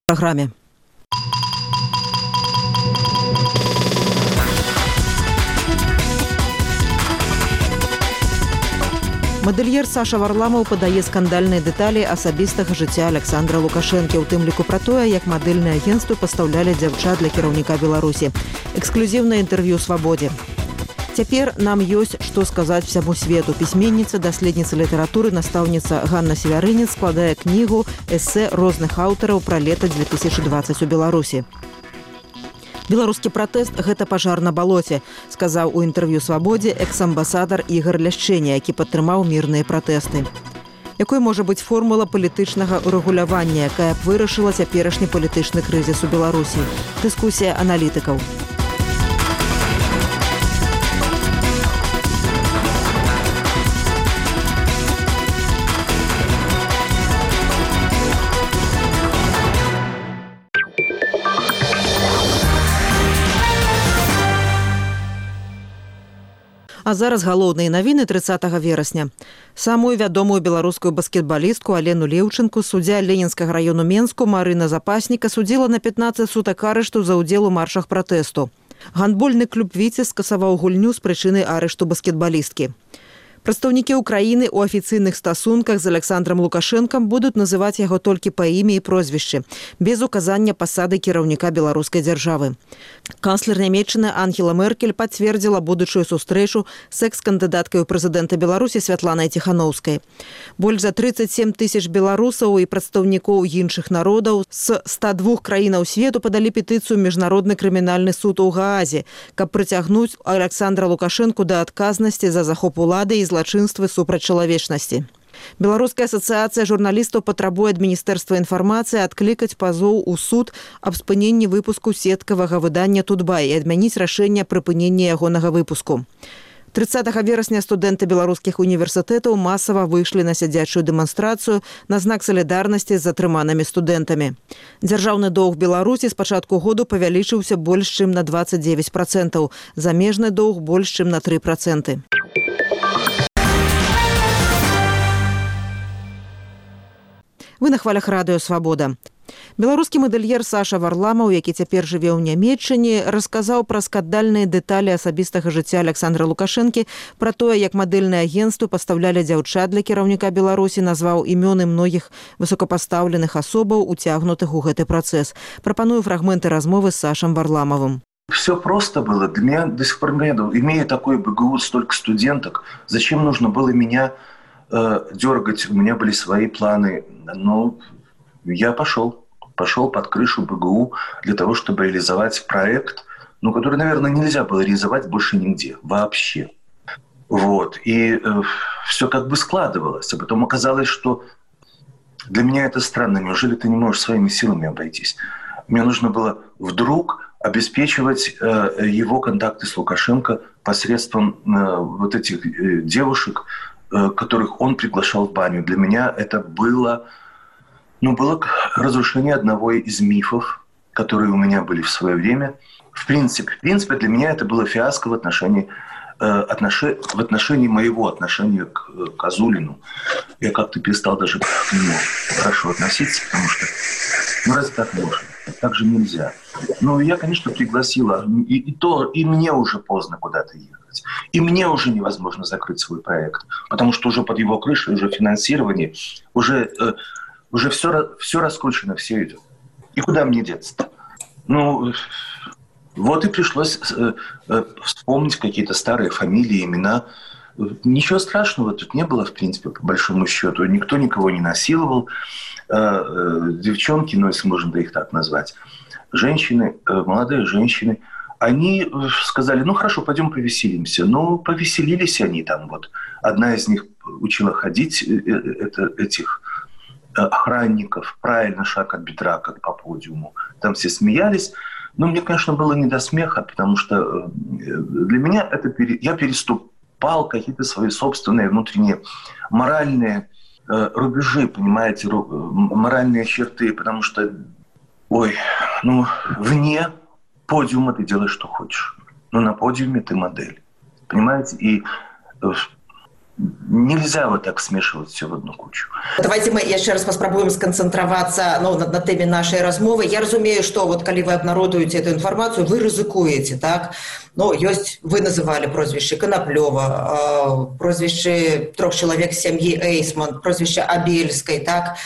программе. Мадэльер Саша Варламаў падае скандальныя дэталі асабістага жыцця Александра Лукашэнкі, у тым ліку пра тое, як мадэльныя агенцтвы пастаўлялі дзяўчат для кіраўніка Беларусі. Эксклюзіўнае інтэрв'ю «Свабодзе». Цяпер нам ёсць што сказаць всяму свету. Пісьменніца, даследніца літаратуры, настаўніца Ганна Севярынец складае кнігу эсэ розных аўтараў пра лета 2020 у Беларусі. Беларускі пратэст – гэта пажар на балоце, сказаў у інтэрв'ю «Свабодзе» экс-амбасадар Ігар Ляшчэня, які падтрымаў мірныя пратэсты. Якой можа быць формула палітычнага урэгулявання, якая б вырашыла цяперашні палітычны крызіс у Беларусі? Дыскусія аналітыкаў. А зараз галоўныя навіны 30 верасня. Самую вядомую беларускую баскетбалістку Алену Леўчынку суддзя Ленінскага раёну Менску Марына Запасніка судзіла на 15 сутак арышту за ўдзел у маршах пратэсту. Гандбольны клуб «Віцебск» скасаваў гульню з прычыны арышту баскетбалісткі. Прадстаўнікі Украіны ў афіцыйных стасунках з Александром Лукашэнкам будуць называць яго толькі па імі і прозвішчы, без указання пасады кіраўніка беларускай дзяржавы. Канцлер Нямецчыны Ангела Меркель пацвердзіла будучую сустрэчу з экс-кандыдаткай у прэзідэнта Беларусі Святланай Ціханаўскай. Больш за 37 тысяч беларусаў і прадстаўнікоў іншых народаў з 102 краінаў свету падалі петыцыю Міжнародны крымінальны суд у Гаазе, каб прыцягнуць Александра Лукашэнку да адказнасці за захоп улады і злачынствы супраць чалавечнасці. Беларуская асацыяцыя журналістаў патрабуе ад Міністэрства інфармацыі адклікаць пазоў у суд аб спыненні выпуску сеткавага выдання «Тутбай» і адмяніць рашэнне прыпынення ягонага выпуску. 30 верасня студэнты беларускіх універсітэтаў масава выйшлі на сядзячую дэманстрацыю на знак салідарнасці з затрыманымі студэнтамі. Дзяржаўны доўг Беларусі з пачатку году павялічыўся больш чым на 29%, замежны доўг больш чым на 3%. Вы на хвалях радыё «Свабода». Беларускі мадэльер Саша Варламаў, які цяпер жыве ў Нямецчыне, расказаў пра скандальныя дэталі асабістага жыцця Александра Лукашэнкі, пра тое, як мадэльныя агенцтвы пастаўлялі дзяўчат для кіраўніка Беларусі, назваў імёны многіх высокапастаўленых асобаў, уцягнутых у гэты працэс. Прапаную фрагменты размовы з Сашам Варламовым. Все просто было. Для меня до сих пор не было. Имея такой БГУ, столько студенток, зачем нужно было меня дергать? У меня были свои планы. Но я пошел под крышу БГУ для того, чтобы реализовать проект, который, наверное, нельзя было реализовать больше нигде, вообще. Вот. И все как бы складывалось. А потом оказалось, что для меня это странно. Неужели ты не можешь своими силами обойтись? Мне нужно было вдруг обеспечивать его контакты с Лукашенко посредством вот этих девушек, которых он приглашал в баню. Для меня это было разрушение одного из мифов, которые у меня были в свое время. В принципе, для меня это было фиаско в отношении моего отношения к Азулину. Я как-то перестал даже к нему хорошо относиться, потому что разве так можно? Так же нельзя. Я, конечно, пригласила, и мне уже поздно куда-то ехать. И мне уже невозможно закрыть свой проект, потому что уже под его крышей, уже финансирование, уже все раскручено, все идет. И куда мне деться-то? Вот и пришлось вспомнить какие-то старые фамилии, имена. Ничего страшного тут не было, в принципе, по большому счету. Никто никого не насиловал. Девчонки, если можно их так назвать, женщины, молодые женщины, они сказали, хорошо, пойдем повеселимся. Повеселились они там. Вот. Одна из них учила ходить этих охранников, правильно, шаг от бедра, как по подиуму. Там все смеялись. Мне, конечно, было не до смеха, потому что для меня я переступал какие-то свои собственные внутренние моральные рубежи, понимаете, моральные черты, потому что, вне подиума ты делаешь, что хочешь. На подиуме ты модель, понимаете? И Нельзя вот так смешивать все в одну кучу. Давайте мы яшчэ раз паспрабуем сканцэнтравацца на тэме нашай размовы. Я разумею, што вот калі вы абнародуеце эту інфармацыю, вы рызыкуеце, так? Ну, ёсць, вы называлі прозвішчы Канаплёва, прозвішчы 3 чалавек з сям'і Эйсман, прозвішча Абельскай, так?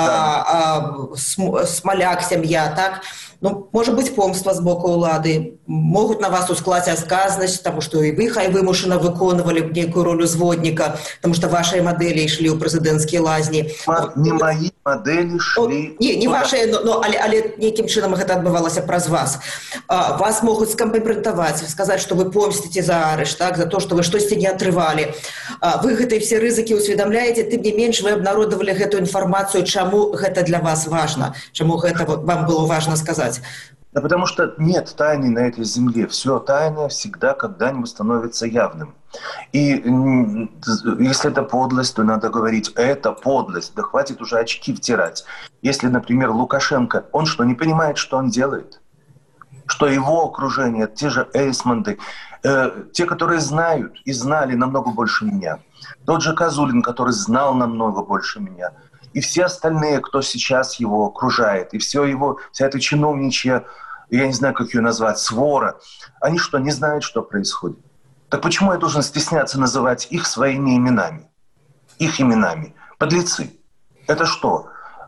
Смаляк сям'я, так? Ну, может быть, помства з боку ўлады, могуць на вас усклаць адказнасць, таму што і вы хай вымушана выконвалі нейкую роль узводніка, таму што вашыя мадэлі ішлі ў прэзідэнцкія лазні. Не мои модели шли... Не вашыя, але нейкім чынам гэта адбывалася праз вас. Вас могуць скампраметаваць, сказаць, што вы помсціце за арышт, так, за то, што вы штосьці не атрывалі. Вы гэтыя все рызыкі ўсведамляеце, тым не менш вы абнародавалі гэту інфармацыю, чаму гэта для вас важна, чаму гэта вам было важна сказаць. Да потому что нет тайны на этой земле. Все тайное всегда когда-нибудь становится явным. И если это подлость, то надо говорить, это подлость. Да хватит уже очки втирать. Если, например, Лукашенко, он что, не понимает, что он делает? Что его окружение, те же Эйсманты, те, которые знают и знали намного больше меня. Тот же Козулин, который знал намного больше меня. И все остальные, кто сейчас его окружает, и вся эта чиновничья, я не знаю, как ее назвать, свора, они что, не знают, что происходит? Так почему я должен стесняться называть их своими именами? Их именами. Подлецы. Это что?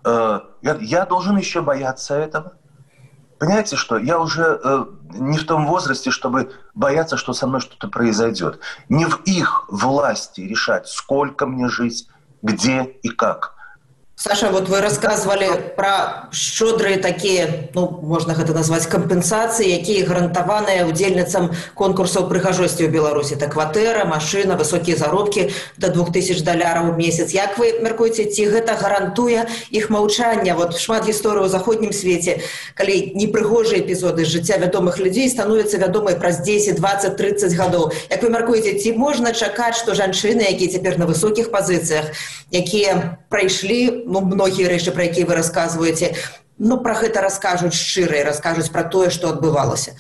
Я должен еще бояться этого? Понимаете, что я уже не в том возрасте, чтобы бояться, что со мной что-то произойдет. Не в их власти решать, сколько мне жить, где и как. Саша, вот вы рассказывали про шчодрыя такія, ну, можна гэта назваць кампенсацыі, якія гарантаваныя удзельніцам конкурсаў прыгажосці ў Беларусі. Это кватэра, машына, высокія заробкі до $2000 у месяц. Як вы мяркуеце, ці гэта гарантуе іх маўчанне? Вот шмат гісторый у заходнім свеце, калі непрыгожыя эпізоды з жыцця вядомых людзей становяцца вядомыя праз 10, 20, 30 гадоў. Як вы мяркуеце, ці можна чакаць, што жанчыны, якія цяпер на высокіх пазіцыях, якія прайшлі, ну, многие рэчы, про якія вы рассказываете, ну, про гэта расскажут шчыра и расскажут про то, что отбывалось.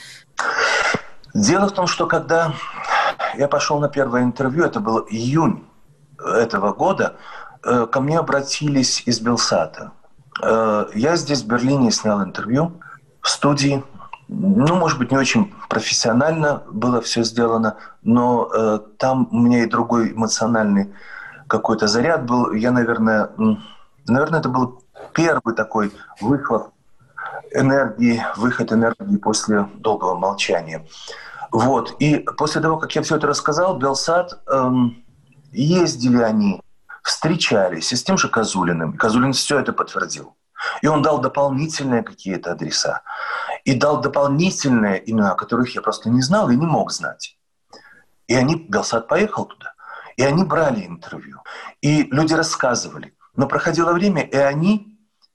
Дело в том, что когда я пошел на первое интервью, это был июнь этого года, ко мне обратились из Белсата. Я здесь, в Берлине, снял интервью в студии. Ну, может быть, не очень профессионально было все сделано, но там у меня и другой эмоциональный какой-то заряд был. Я, наверное, это был первый такой выход энергии после долгого молчания. Вот. И после того, как я все это рассказал, Белсат, ездили они, встречались и с тем же Козулиным. Козулин все это подтвердил. И он дал дополнительные какие-то адреса. И дал дополнительные имена, которых я просто не знал и не мог знать. И Белсат поехал туда. И они брали интервью. И люди рассказывали. Но проходило время, и они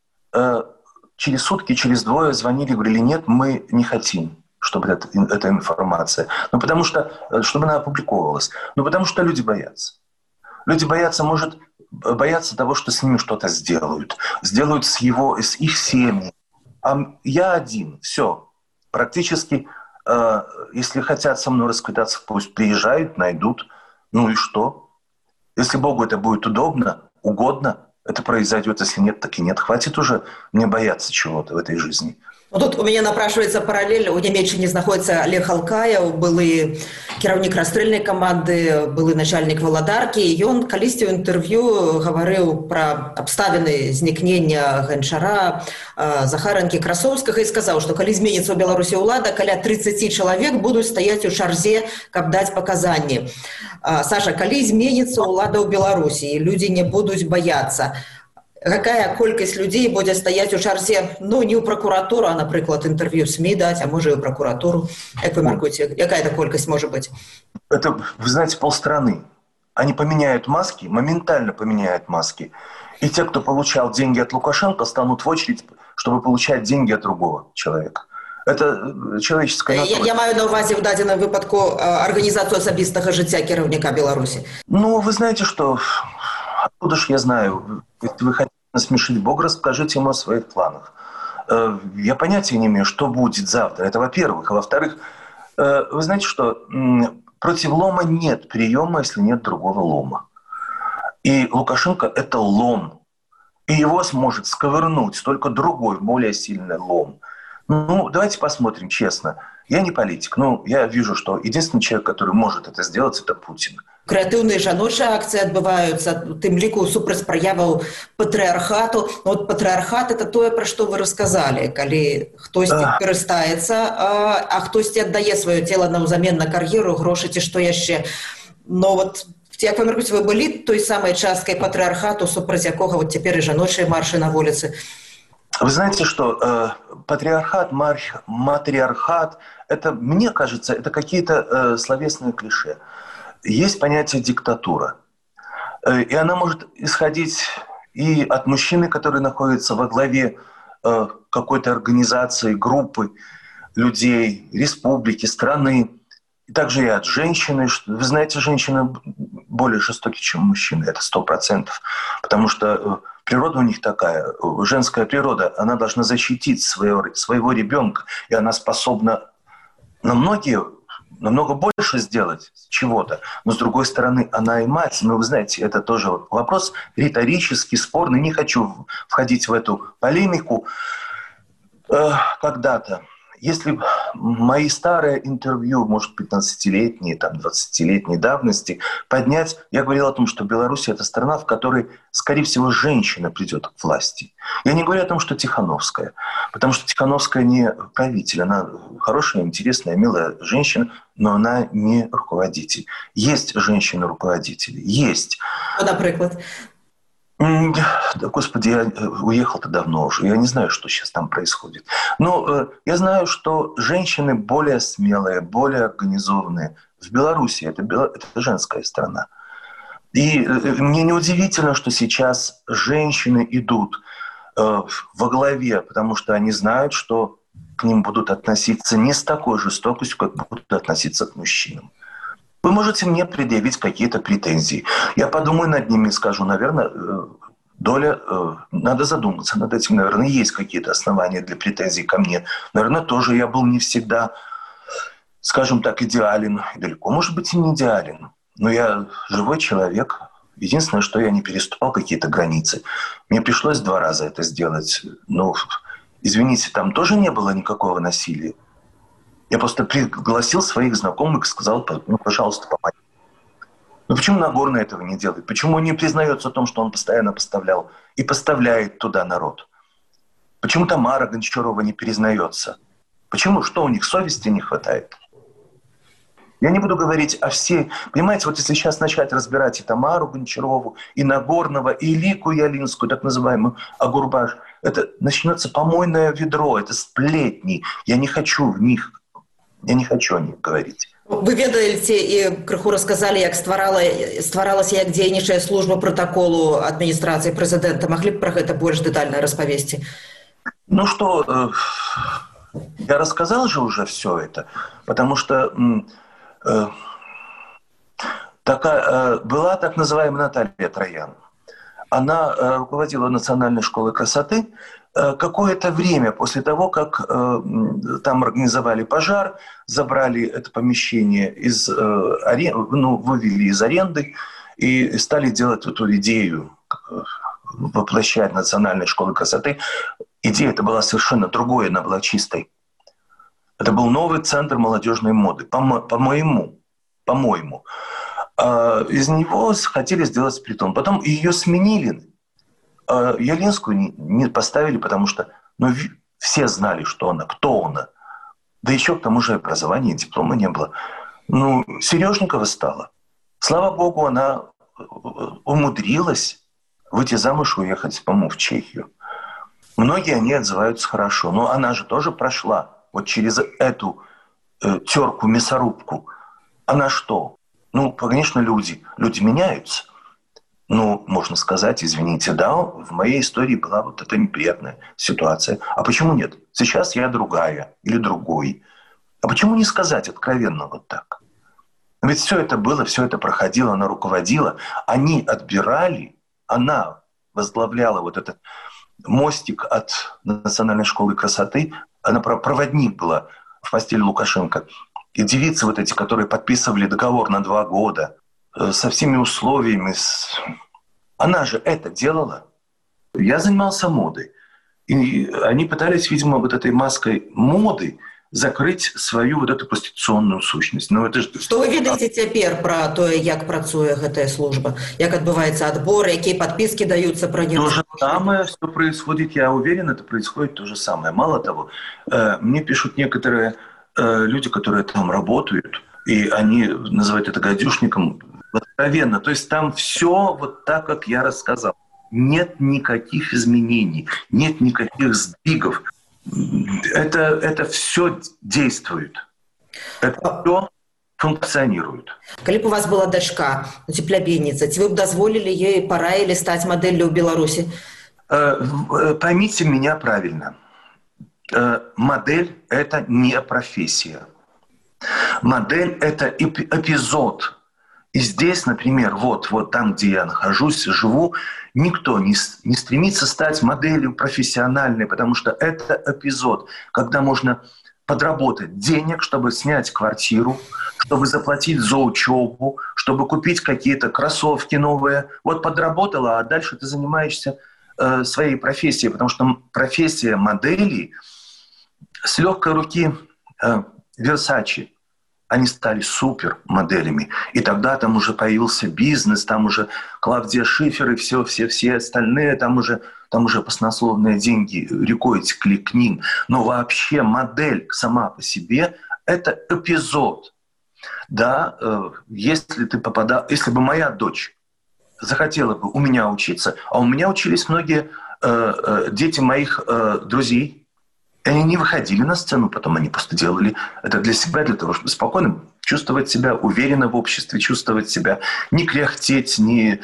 через сутки, через двое звонили и говорили, нет, мы не хотим, чтобы эта информация. Ну, потому что, чтобы она опубликовалась. Ну, потому что люди боятся. Люди боятся того, что с ними что-то сделают. Сделают с их семьи. А я один, все. Практически, если хотят со мной расквитаться, пусть приезжают, найдут. Ну и что? Если Богу это будет угодно, это произойдет. Если нет, так и нет. Хватит уже мне бояться чего-то в этой жизни. Ну, тут у меня напрашивается параллель. У Нямецчыне знаходится Олег Алкаев, былы кіраўнік расстрэльнай каманды, былы начальнік валадаркі. Ён калісьці ў інтэрв'ю гаварыў пра абставіны знікнення Ганчара, Захаранкі, Красоўскага і сказаў, што калі зменіцца ў Беларусі ўлада, каля 30 чалавек будуць стаяць у чарзе, каб даць паказанні. Саша, калі зменіцца ўлада ў Беларусі і людзі не будуць баяцца, какая колькость людей будет стоять у чарзе, ну, не у прокуратуры, а, например, интервью в СМИ дать, а может и у прокуратуру. Как вы меркуете, какая это колькость может быть? Это, вы знаете, полстраны. Они поменяют маски, моментально поменяют маски. И те, кто получал деньги от Лукашенко, станут в очередь, чтобы получать деньги от другого человека. Это человеческая натура. Я маю на увазі в дадзеным выпадку организацию асабістага жыцця кіраўніка Беларуси. Ну, вы знаете, что... Откуда ж я знаю? Если вы хотите насмешить Бога, расскажите ему о своих планах. Я понятия не имею, что будет завтра. Это во-первых. А во-вторых, вы знаете, что против лома нет приема, если нет другого лома. И Лукашенко – это лом. И его сможет сковырнуть только другой, более сильный лом. Ну, давайте посмотрим честно. Я не политик, но я вижу, что единственный человек, который может это сделать, это Путин. Крэатыўныя жаночыя акцыі адбываюцца, тым ліку супраць праяваў патрыархату. Вот патрыархат – это тое, пра што вы расказалі, калі хтосьці карыстаецца, а хтосьці аддае сваё цела наўзамен на кар'еру, грошы ці што яшчэ. Но вот як вы мяркуеце, вы былі той самай часткай патрыархату, супраць якога вот цяпер і жаночыя маршы на вуліцы? Вы знаете, что патриархат, матриархат, это, мне кажется, это какие-то словесные клише. Есть понятие диктатура. И она может исходить и от мужчины, который находится во главе какой-то организации, группы людей, республики, страны. И также и от женщины. Вы знаете, женщины более жестоки, чем мужчины. Это 100%. Потому что природа у них такая, женская природа, она должна защитить своего ребенка. И она способна намного больше сделать чего-то. Но, с другой стороны, она и мать. Но вы знаете, это тоже вопрос риторический, спорный. Не хочу входить в эту полемику. Когда-то, если мои старые интервью, может, 15-летние, там, 20-летней давности, поднять, я говорил о том, что Беларусь – это страна, в которой, скорее всего, женщина придет к власти. Я не говорю о том, что Тихановская, потому что Тихановская не правитель, она хорошая, интересная, милая женщина, но она не руководитель. Есть женщины-руководители, есть. Например? Господи, я уехал-то давно уже. Я не знаю, что сейчас там происходит. Но я знаю, что женщины более смелые, более организованные. В Беларуси это женская страна. И мне неудивительно, что сейчас женщины идут во главе, потому что они знают, что к ним будут относиться не с такой жестокостью, как будут относиться к мужчинам. Вы можете мне предъявить какие-то претензии. Я подумаю над ними и скажу, наверное, надо задуматься над этим. Наверное, есть какие-то основания для претензий ко мне. Наверное, тоже я был не всегда, скажем так, идеален. Далеко, может быть, и не идеален. Но я живой человек. Единственное, что я не переступал какие-то границы. Мне пришлось 2 раза это сделать. Но, извините, там тоже не было никакого насилия. Я просто пригласил своих знакомых и сказал, ну, пожалуйста, помогите. Ну почему Нагорный этого не делает? Почему он не признается о том, что он постоянно поставлял и поставляет туда народ? Почему Тамара Гончарова не признается? Почему? Что у них совести не хватает? Я не буду говорить о всей... Понимаете, вот если сейчас начать разбирать и Тамару Гончарову, и Нагорного, и Лику Ялинскую, так называемую, Агурбаш, это начнется помойное ведро, это сплетни. Я не хочу о них говорить. Вы ведаеце і крыху расказалі, як стваралася як дзейнічае служба протаколу адміністрацыі прэзідэнта. Маглі б пра гэта больш дэтальна распавесці? Ну что, я рассказал же уже все это, потому что была так называемая Наталья Троян. Она руководила Национальной школой красоты. Какое-то время после того, как там организовали пожар, забрали это помещение, вывели из аренды и стали делать эту идею, воплощать Национальной школы красоты. Идея это была совершенно другой, она была чистой. Это был новый центр молодежной моды, по-моему. Из него хотели сделать притон. Потом ее сменили. Ялинскую не поставили, потому что все знали, что она, кто она. Да еще к тому же образования и диплома не было. Сережникова стала. Слава богу, она умудрилась выйти замуж и уехать, по-моему, в Чехию. Многие они отзываются хорошо. Но она же тоже прошла вот через эту терку-мясорубку. Она что? Конечно, люди меняются. Можно сказать, извините, да, в моей истории была вот эта неприятная ситуация. А почему нет? Сейчас я другая или другой. А почему не сказать откровенно вот так? Ведь все это было, все это проходило, она руководила. Они отбирали, она возглавляла вот этот мостик от Национальной школы красоты. Она проводник была в постели Лукашенко. И девицы вот эти, которые подписывали договор на 2 года, со всеми условиями, Она же это делала. Я занимался модой. И они пытались, видимо, вот этой маской моды закрыть свою вот эту проституционную сущность. Но это же... Што вы ведаеце цяпер пра тое, як працуе гэтая служба? Як адбываецца адбор, якія падпіскі даюцца пра То же самое, что происходит, я уверен, это происходит то же самое. Мало того, мне пишут некоторые люди, которые там работают, и они называют это гадюшником откровенно. То есть там все вот так, как я рассказал. Нет никаких изменений, нет никаких сдвигов. Это все действует. Это все функционирует. Калі б у вас была дачка, цеплябенніца, ці вы б дазволілі ёй параілі стаць мадэллю ў Беларусі? Поймите меня правильно. Модель – это не профессия. Модель – это эпизод. И здесь, например, вот там, где я нахожусь, живу, никто не стремится стать моделью профессиональной, потому что это эпизод, когда можно подработать денег, чтобы снять квартиру, чтобы заплатить за учебу, чтобы купить какие-то кроссовки новые. Вот подработала, а дальше ты занимаешься своей профессией, потому что профессия модели с легкой руки Versace. Они стали супер моделями. И тогда там уже появился бизнес, там уже Клавдия Шифер и все остальные, там уже баснословные деньги рекой текли к ним. Но вообще модель сама по себе – это эпизод. Да, если бы моя дочь захотела бы у меня учиться, а у меня учились многие дети моих друзей, они не выходили на сцену, потом они просто делали это для себя, для того, чтобы спокойно чувствовать себя уверенно в обществе, чувствовать себя, не кряхтеть, не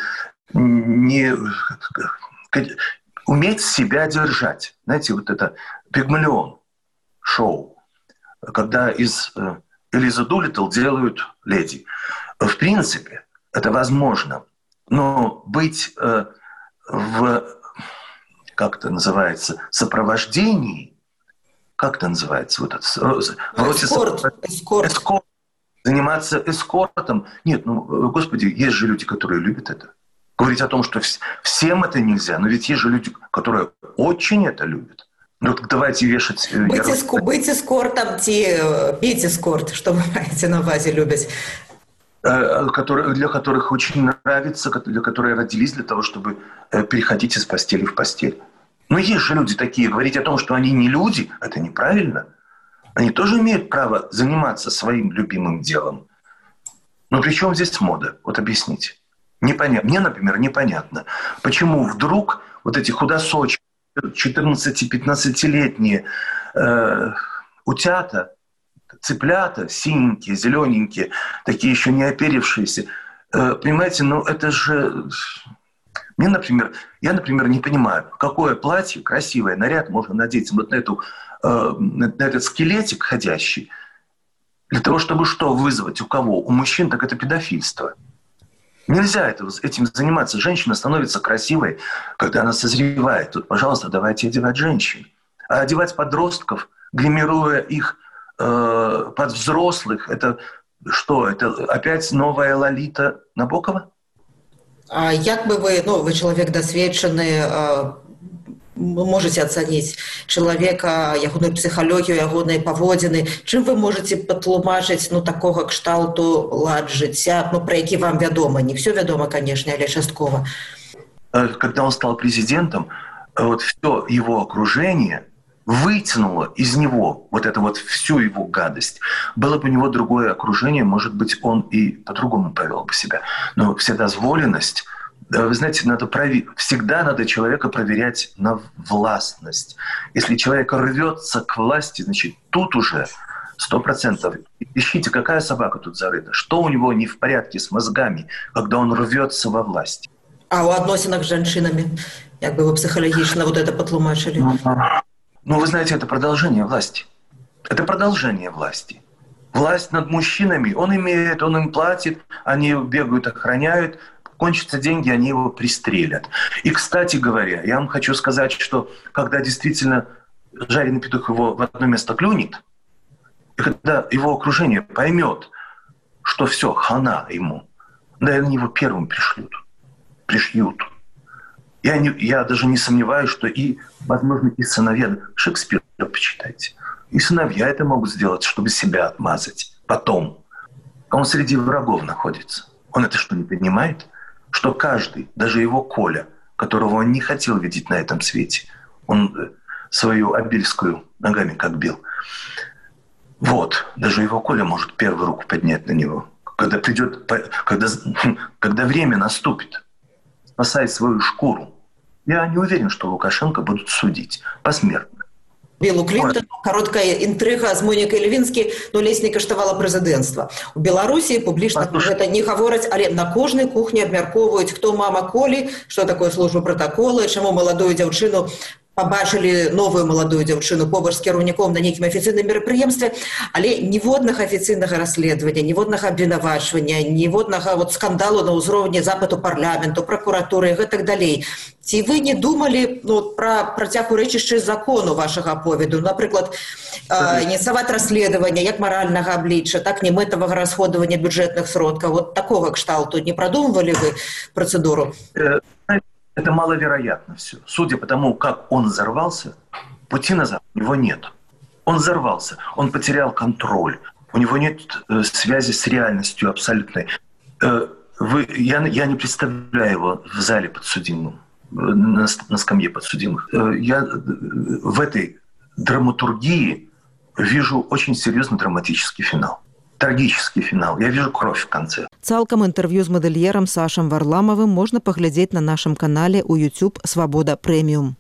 уметь себя держать. Знаете, вот это Пигмалион шоу, когда из Элизы Дулиттл делают леди. В принципе, это возможно, но быть в, как это называется, сопровождении, как это называется? Вот это, эскорт. Заниматься эскортом. Нет, господи, есть же люди, которые любят это. Говорить о том, что всем это нельзя, но ведь есть же люди, которые очень это любят. Ну, так давайте вешать... Быть эскортом, пить эскорт, что вы маете на увазе любить? Для которых очень нравится, для которых родились для того, чтобы переходить из постели в постель. Но есть же люди такие. Говорить о том, что они не люди, это неправильно. Они тоже имеют право заниматься своим любимым делом. Но при чем здесь мода? Вот объясните. Непонятно. Мне, например, непонятно, почему вдруг вот эти худосочки, 14-15-летние утята, цыплята, синенькие, зелененькие, такие еще не оперившиеся. Понимаете, это же... Я, например, не понимаю, какое платье красивое, наряд можно надеть вот на этот скелетик ходящий, для того, чтобы что вызвать у кого? У мужчин, так это педофильство. Нельзя этим заниматься. Женщина становится красивой, когда она созревает. Тут, пожалуйста, давайте одевать женщин. А одевать подростков, гримируя их под взрослых, это что? Это опять новая Лолита Набокова? А як бы вы человек досведчаны, можете ацаніць чалавека, ягоную псіхалогію, ягоныя паводзіны? Чым вы можете патлумачыць такога кшталту лад жыцця, про які вам вядома? Не все вядома, конечно, але часткова. Когда он стал президентом, вот все его окружение вытянуло из него вот эту вот всю его гадость. Было бы у него другое окружение, может быть, он и по-другому повел бы себя. Но вседозволенность, вы знаете, всегда надо человека проверять на властность. Если человек рвется к власти, значит, тут уже 100%. Ищите, какая собака тут зарыта, что у него не в порядке с мозгами, когда он рвется во власть. А у адносінах з жанчынамі, як бы вы психологично вот это патлумачылі? Вы знаете, это продолжение власти. Это продолжение власти. Власть над мужчинами, он им платит, они бегают, охраняют, кончатся деньги, они его пристрелят. И, кстати говоря, я вам хочу сказать, что когда действительно жареный петух его в одно место клюнет, и когда его окружение поймет, что все, хана ему, наверное, его первым пришьют. Я даже не сомневаюсь, что возможно, и сыновья Шекспира почитайте. И сыновья это могут сделать, чтобы себя отмазать. Потом. Он среди врагов находится. Он это что, не понимает? Что каждый, даже его Коля, которого он не хотел видеть на этом свете, он свою Обельскую ногами как бил. Вот, даже его Коля может первую руку поднять на него. Когда время наступит, спасая свою шкуру. Я не уверен, что Лукашенко будут судить посмертно. Білу Клінтону, коротка інтрыга з Монікай Левінскі, ледзь не каштавала прэзідэнцтва. У Беларусі публічна гэта не гавораць, але на кожнай кухні абмяркоўваюць, хто мама Колі, што такое служба пратакола, чаму маладую дзяўчыну пабачылі новую маладую дзяўчыну побач з кіраўніком на нейкім афіцыйным мерапрыемстве, але ніводнага афіцыйнага расследавання, ніводнага абвінавачвання, ніводнага скандалу на ўзроўні запыту парламенту, пракуратуры і гэтак далей. Ці вы не думалі пра працяг урэчышча закону вашага аповеду? Напрыклад, ініцыяваць расследавання як маральнага аблічча, так немэтавага расходавання бюджэтных сродкаў. Вот такога кшталту не продумывали вы процедуру? Это маловероятно все. Судя по тому, как он взорвался, пути назад у него нет. Он взорвался, он потерял контроль, у него нет связи с реальностью абсолютной. Я не представляю его в зале подсудимым, на скамье подсудимых. Я в этой драматургии вижу очень серьезный драматический финал. Трагический финал. Я вижу кровь в конце. Цалкам інтэрв'ю з мадэльерам Сашам Варламавым можна паглядзець на нашым канале ў YouTube «Свабода Прэміум».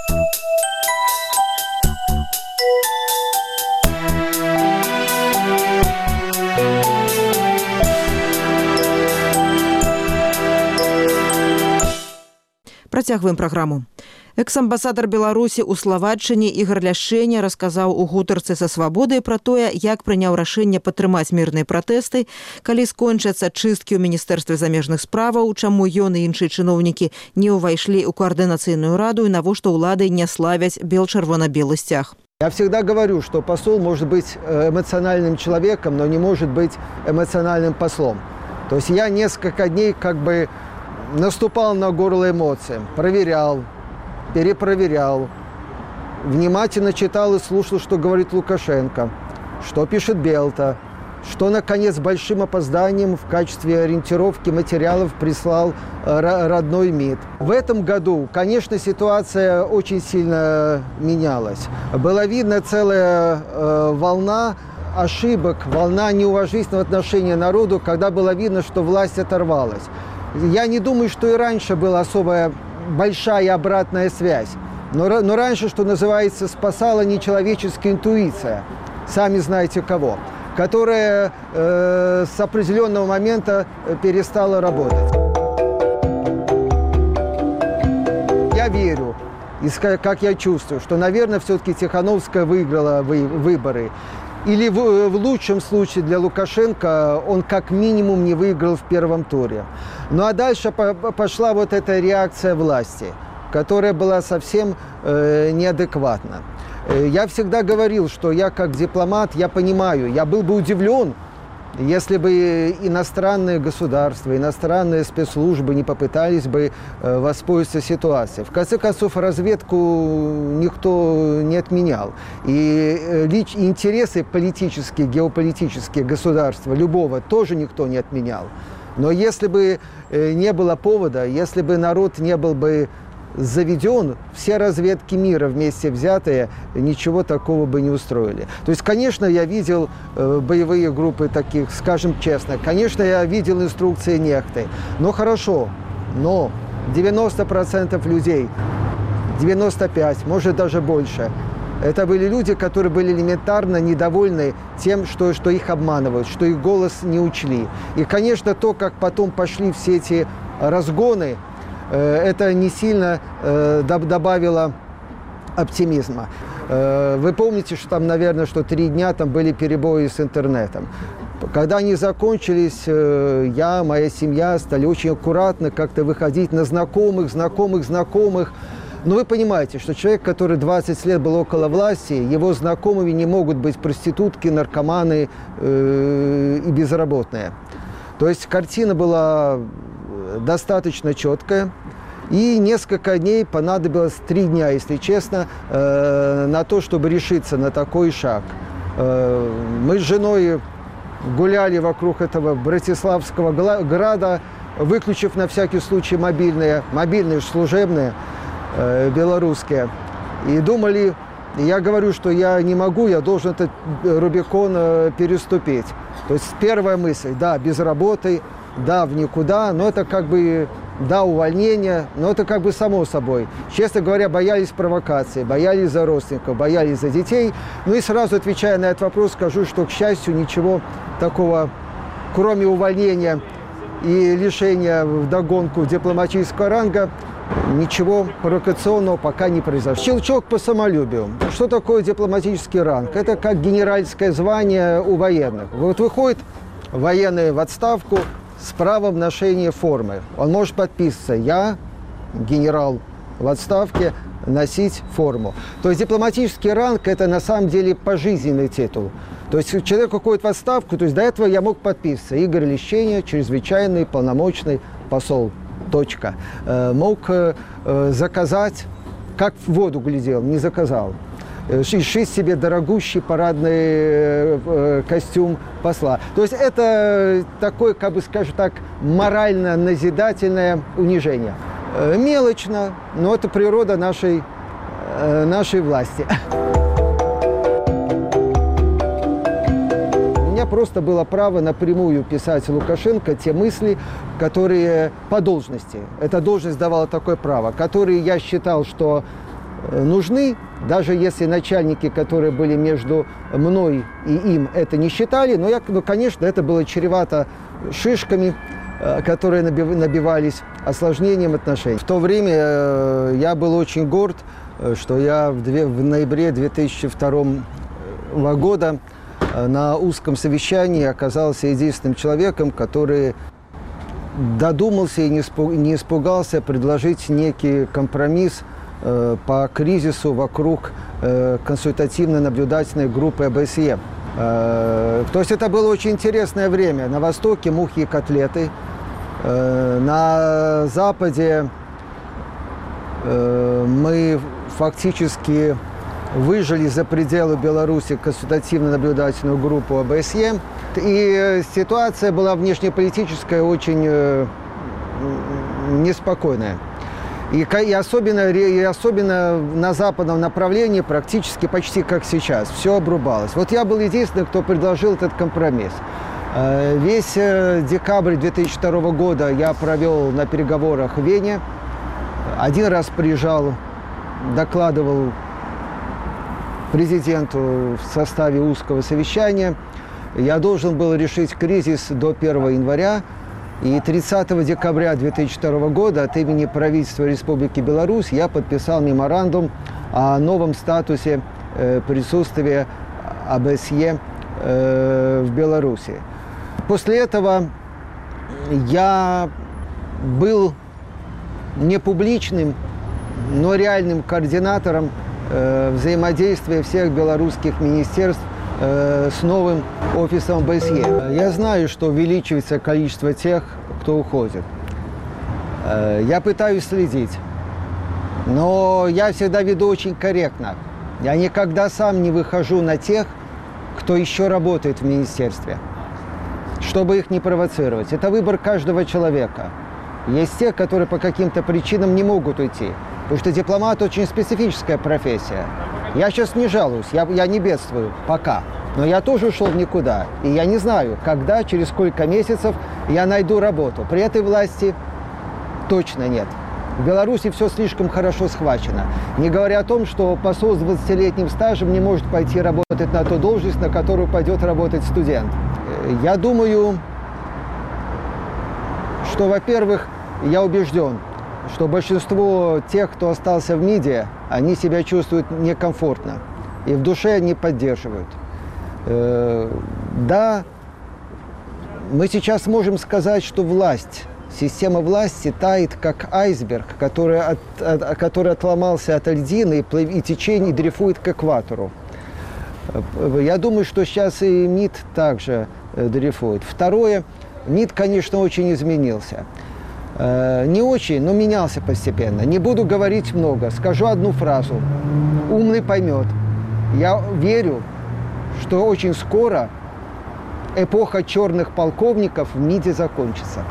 Працягваем праграму. Экс-амбасадар Беларусі ў Славаччыне Ігар Ляшчэня расказаў у гутарцы са «Свабодай» пра тое, як прыняў рашэнне падтрымаць мірныя пратэсты, калі скончацца чысткі ў Міністэрстве замежных справаў, чаму ён і іншыя чыноўнікі не ўвайшлі ў координацыйную раду і навошта ўлады не славяць бел-чырвона-белы сцяг. Я всегда говорю, что посол может быть эмоциональным человеком, но не может быть эмоциональным послом. То есть я несколько дней наступал на горло эмоциям, проверял, перепроверял, внимательно читал и слушал, что говорит Лукашенко, что пишет Белта, что, наконец, с большим опозданием в качестве ориентировки материалов прислал родной МИД. В этом году, конечно, ситуация очень сильно менялась. Была видна целая волна ошибок, волна неуважительного отношения к народу, когда было видно, что власть оторвалась. Я не думаю, что и раньше была особая большая обратная связь. Но раньше, что называется, спасала нечеловеческая интуиция, сами знаете кого, которая с определенного момента перестала работать. Я верю, как я чувствую, что, наверное, все-таки Тихановская выиграла выборы. Или в лучшем случае для Лукашенко он как минимум не выиграл в первом туре. Ну а дальше пошла вот эта реакция власти, которая была совсем неадекватна. Я всегда говорил, что я как дипломат, я понимаю, я был бы удивлен, если бы иностранные государства, иностранные спецслужбы не попытались бы воспользоваться ситуацией. В конце концов, разведку никто не отменял. И интересы политические, геополитические государства любого тоже никто не отменял. Но если бы не было повода, если бы народ не был бы заведен, все разведки мира вместе взятые ничего такого бы не устроили. То есть, конечно, я видел боевые группы таких, скажем честно, конечно, я видел инструкции Нехты. Но хорошо, но 90% людей, 95%, может даже больше, это были люди, которые были элементарно недовольны тем, что их обманывают, что их голос не учли. И, конечно, то, как потом пошли все эти разгоны, это не сильно добавило оптимизма. Вы помните, что там, наверное, 3 дня там были перебои с интернетом. Когда они закончились, я, моя семья стали очень аккуратно как-то выходить на знакомых. Но вы понимаете, что человек, который 20 лет был около власти, его знакомыми не могут быть проститутки, наркоманы и безработные. То есть картина была достаточно четкая. И несколько дней, понадобилось 3 дня, если честно, на то, чтобы решиться на такой шаг. Мы с женой гуляли вокруг этого Братиславского града, выключив на всякий случай мобильные служебные, белорусские. И думали, я говорю, что я не могу, я должен этот Рубикон переступить. То есть первая мысль, да, без работы, да, в никуда, но это как бы, да, увольнение, но это как бы само собой. Честно говоря, боялись провокации, боялись за родственников, боялись за детей. Ну и сразу отвечая на этот вопрос, скажу, что, к счастью, ничего такого, кроме увольнения и лишения вдогонку дипломатического ранга, ничего провокационного пока не произошло. Щелчок по самолюбию. Что такое дипломатический ранг? Это как генеральское звание у военных. Вот выходит военный в отставку с правом ношения формы. Он может подписаться: я, генерал в отставке, носить форму. То есть дипломатический ранг – это на самом деле пожизненный титул. То есть человек уходит в отставку, то есть до этого я мог подписаться: Игорь Лещеня, чрезвычайный полномочный посол. Точка. Мог заказать, как в воду глядел, не заказал. Шить себе дорогущий парадный костюм посла. То есть это такое, как бы, скажем так, морально-назидательное унижение. Мелочно, но это природа нашей власти. У меня просто было право напрямую писать Лукашенко те мысли, которые по должности, эта должность давала такое право, которые я считал, что нужны, даже если начальники, которые были между мной и им, это не считали, но конечно, это было чревато шишками, которые набивались, осложнением отношений. В то время я был очень горд, что я в ноябре 2002 года на узком совещании оказался единственным человеком, который додумался и не испугался предложить некий компромисс по кризису вокруг консультативно-наблюдательной группы ОБСЕ. То есть это было очень интересное время. На Востоке мухи и котлеты, на Западе мы фактически выжили за пределы Беларуси консультативно-наблюдательную группу ОБСЕ. И ситуация была внешнеполитическая очень неспокойная. И особенно на западном направлении практически почти как сейчас. Все обрубалось. Вот я был единственным, кто предложил этот компромисс. Весь декабрь 2002 года я провел на переговорах в Вене. Один раз приезжал, докладывал президенту в составе узкого совещания. Я должен был решить кризис до 1 января. И 30 декабря 2002 года от имени правительства Республики Беларусь я подписал меморандум о новом статусе присутствия ОБСЕ в Беларуси. После этого я был не публичным, но реальным координатором взаимодействия всех белорусских министерств с новым офисом ОБСЕ. Я знаю, что увеличивается количество тех, кто уходит. Я пытаюсь следить, но я всегда веду очень корректно. Я никогда сам не выхожу на тех, кто еще работает в министерстве, чтобы их не провоцировать. Это выбор каждого человека. Есть те, которые по каким-то причинам не могут уйти, потому что дипломат очень специфическая профессия. Я сейчас не жалуюсь, я не бедствую пока, но я тоже ушел в никуда. И я не знаю, когда, через сколько месяцев я найду работу. При этой власти точно нет. В Беларуси все слишком хорошо схвачено. Не говоря о том, что посол с 20-летним стажем не может пойти работать на ту должность, на которую пойдет работать студент. Я думаю, что, во-первых, я убежден, что большинство тех, кто остался в МИДе, они себя чувствуют некомфортно и в душе не поддерживают. Да, мы сейчас можем сказать, что власть, система власти тает, как айсберг, который отломался от льдины и течение дрейфует к экватору. Я думаю, что сейчас и МИД также дрейфует. Второе, МИД, конечно, очень изменился. не очень, но менялся постепенно. Не буду говорить много, скажу одну фразу. Умный поймет. Я верю, что очень скоро эпоха черных полковников в МИДе закончится.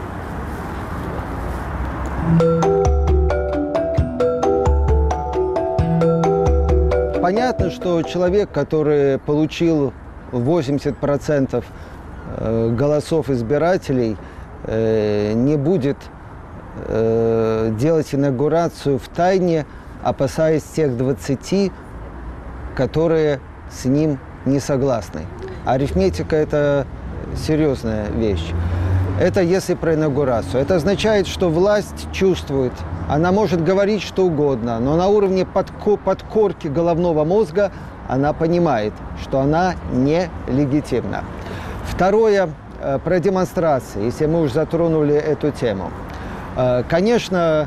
Понятно, что человек, который получил 80% голосов избирателей, не будет делать инаугурацию в тайне, опасаясь тех 20, которые с ним не согласны. Арифметика – это серьезная вещь. Это если про инаугурацию. Это означает, что власть чувствует, она может говорить что угодно, но на уровне подкорки головного мозга она понимает, что она нелегитимна. Второе, про демонстрации, если мы уже затронули эту тему. Конечно,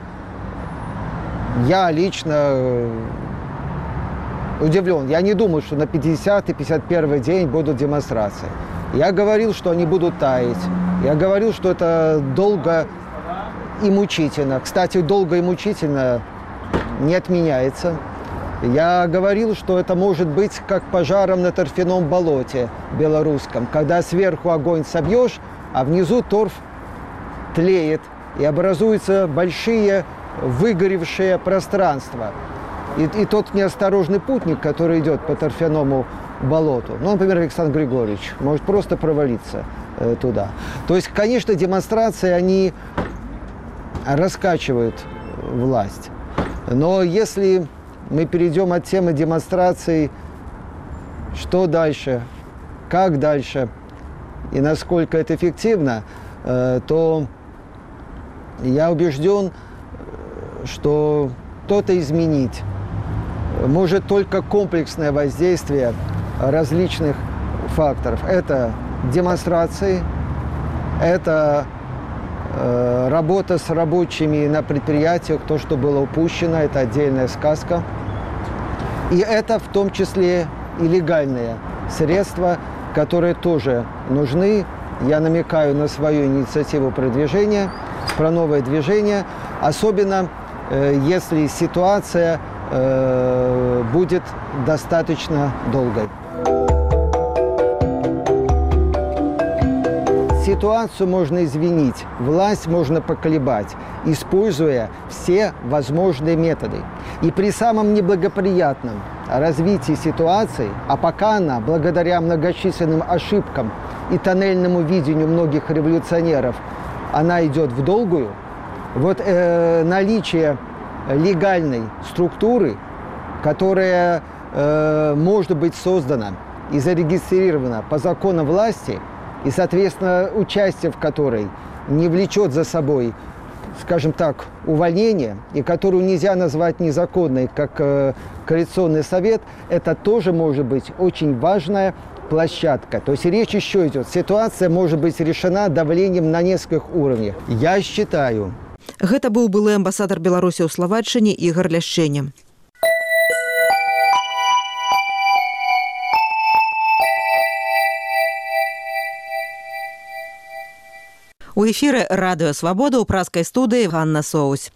я лично удивлен. Я не думаю, что на 50-й, 51-й день будут демонстрации. Я говорил, что они будут таять. Я говорил, что это долго и мучительно. Кстати, долго и мучительно не отменяется. Я говорил, что это может быть как пожаром на торфяном болоте белорусском, когда сверху огонь собьешь, а внизу торф тлеет, и образуются большие выгоревшие пространства. И тот неосторожный путник, который идет по торфяному болоту, ну, например, Александр Григорьевич, может просто провалиться туда. То есть, конечно, демонстрации, они раскачивают власть. Но если мы перейдем от темы демонстраций, что дальше, как дальше и насколько это эффективно, то я убежден, что что-то изменить может только комплексное воздействие различных факторов. Это демонстрации, это работа с рабочими на предприятиях, то, что было упущено, это отдельная сказка. И это в том числе и легальные средства, которые тоже нужны. Я намекаю на свою инициативу продвижения, про новое движение, особенно если ситуация будет достаточно долгой. Ситуацию можно извинить, власть можно поколебать, используя все возможные методы. И при самом неблагоприятном развитии ситуации, а пока она, благодаря многочисленным ошибкам и тоннельному видению многих революционеров, она идет в долгую, вот наличие легальной структуры, которая может быть создана и зарегистрирована по законам власти, и, соответственно, участие в которой не влечет за собой, скажем так, увольнение, и которую нельзя назвать незаконной, как Коалиционный совет, это тоже может быть очень важная площадка. То есть речь еще идет. Ситуация может быть решена давлением на нескольких уровнях. Я считаю. Гэта быў былы амбасадар Беларусі ў Славаччыне Ігор Ляшчэня. У эфіры радыё Свабода ў праскай студыі Ганна Соусь.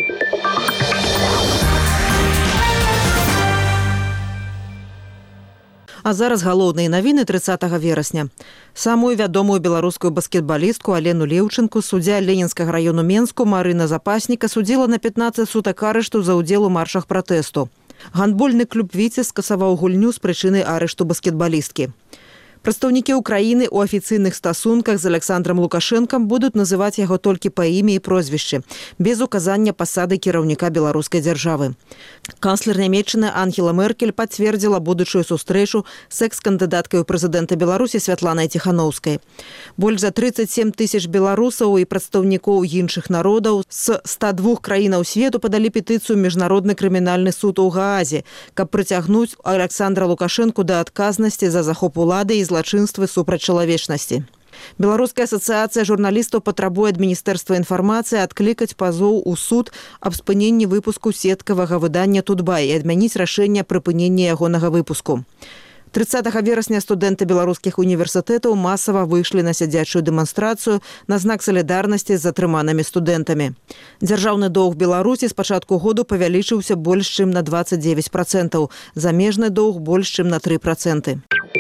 А зараз галоўныя навіны 30 верасня. Самую вядомую беларускую баскетбалістку Алену Леўчынку суддзя Ленінскага раёну Менску Марына Запасніка судзіла на 15 сутак арышту за ўдзел у маршах пратэсту. Гандбольны клуб «Віцязь» скасаваў гульню з прычыны арышту баскетбалісткі. Прадстаўнікі ўкраіны ў афіцыйных стасунках з Александром Лукашэнкам будуць называць яго толькі па імі і прозвішчы, без указання пасады кіраўніка беларускай дзяржавы. Канцлер Нямецчыны Ангела Меркель пацвердзіла будучую сустрэчу з экс-кандыдаткай у прэзідэнта Беларусі Святланай Ціханаўскай. Больш за 37 тысяч беларусаў і прадстаўнікоў іншых народаў з 102 краінаў свету падалі петыцыю Міжнародны крымінальны суд у Гаазе, каб прыцягнуць Александра Лукашэнку да адказнасці за захоп улады і злачынствы супраць чалавечнасці. Беларуская асацыяцыя журналістаў патрабуе ад Міністэрства інфармацыі адклікаць пазоў у суд аб спыненні выпуску сеткавага выдання «Тутбай» і адмяніць рашэнне прыпынення ягонага выпуску. 30 верасня студэнты беларускіх універсітэтаў масава выйшлі на сядзячую дэманстрацыю на знак салідарнасці з затрыманымі студэнтамі. Дзяржаўны доўг Беларусі з пачатку году павялічыўся больш чым на 29%, замежны доўг больш чым на 3%.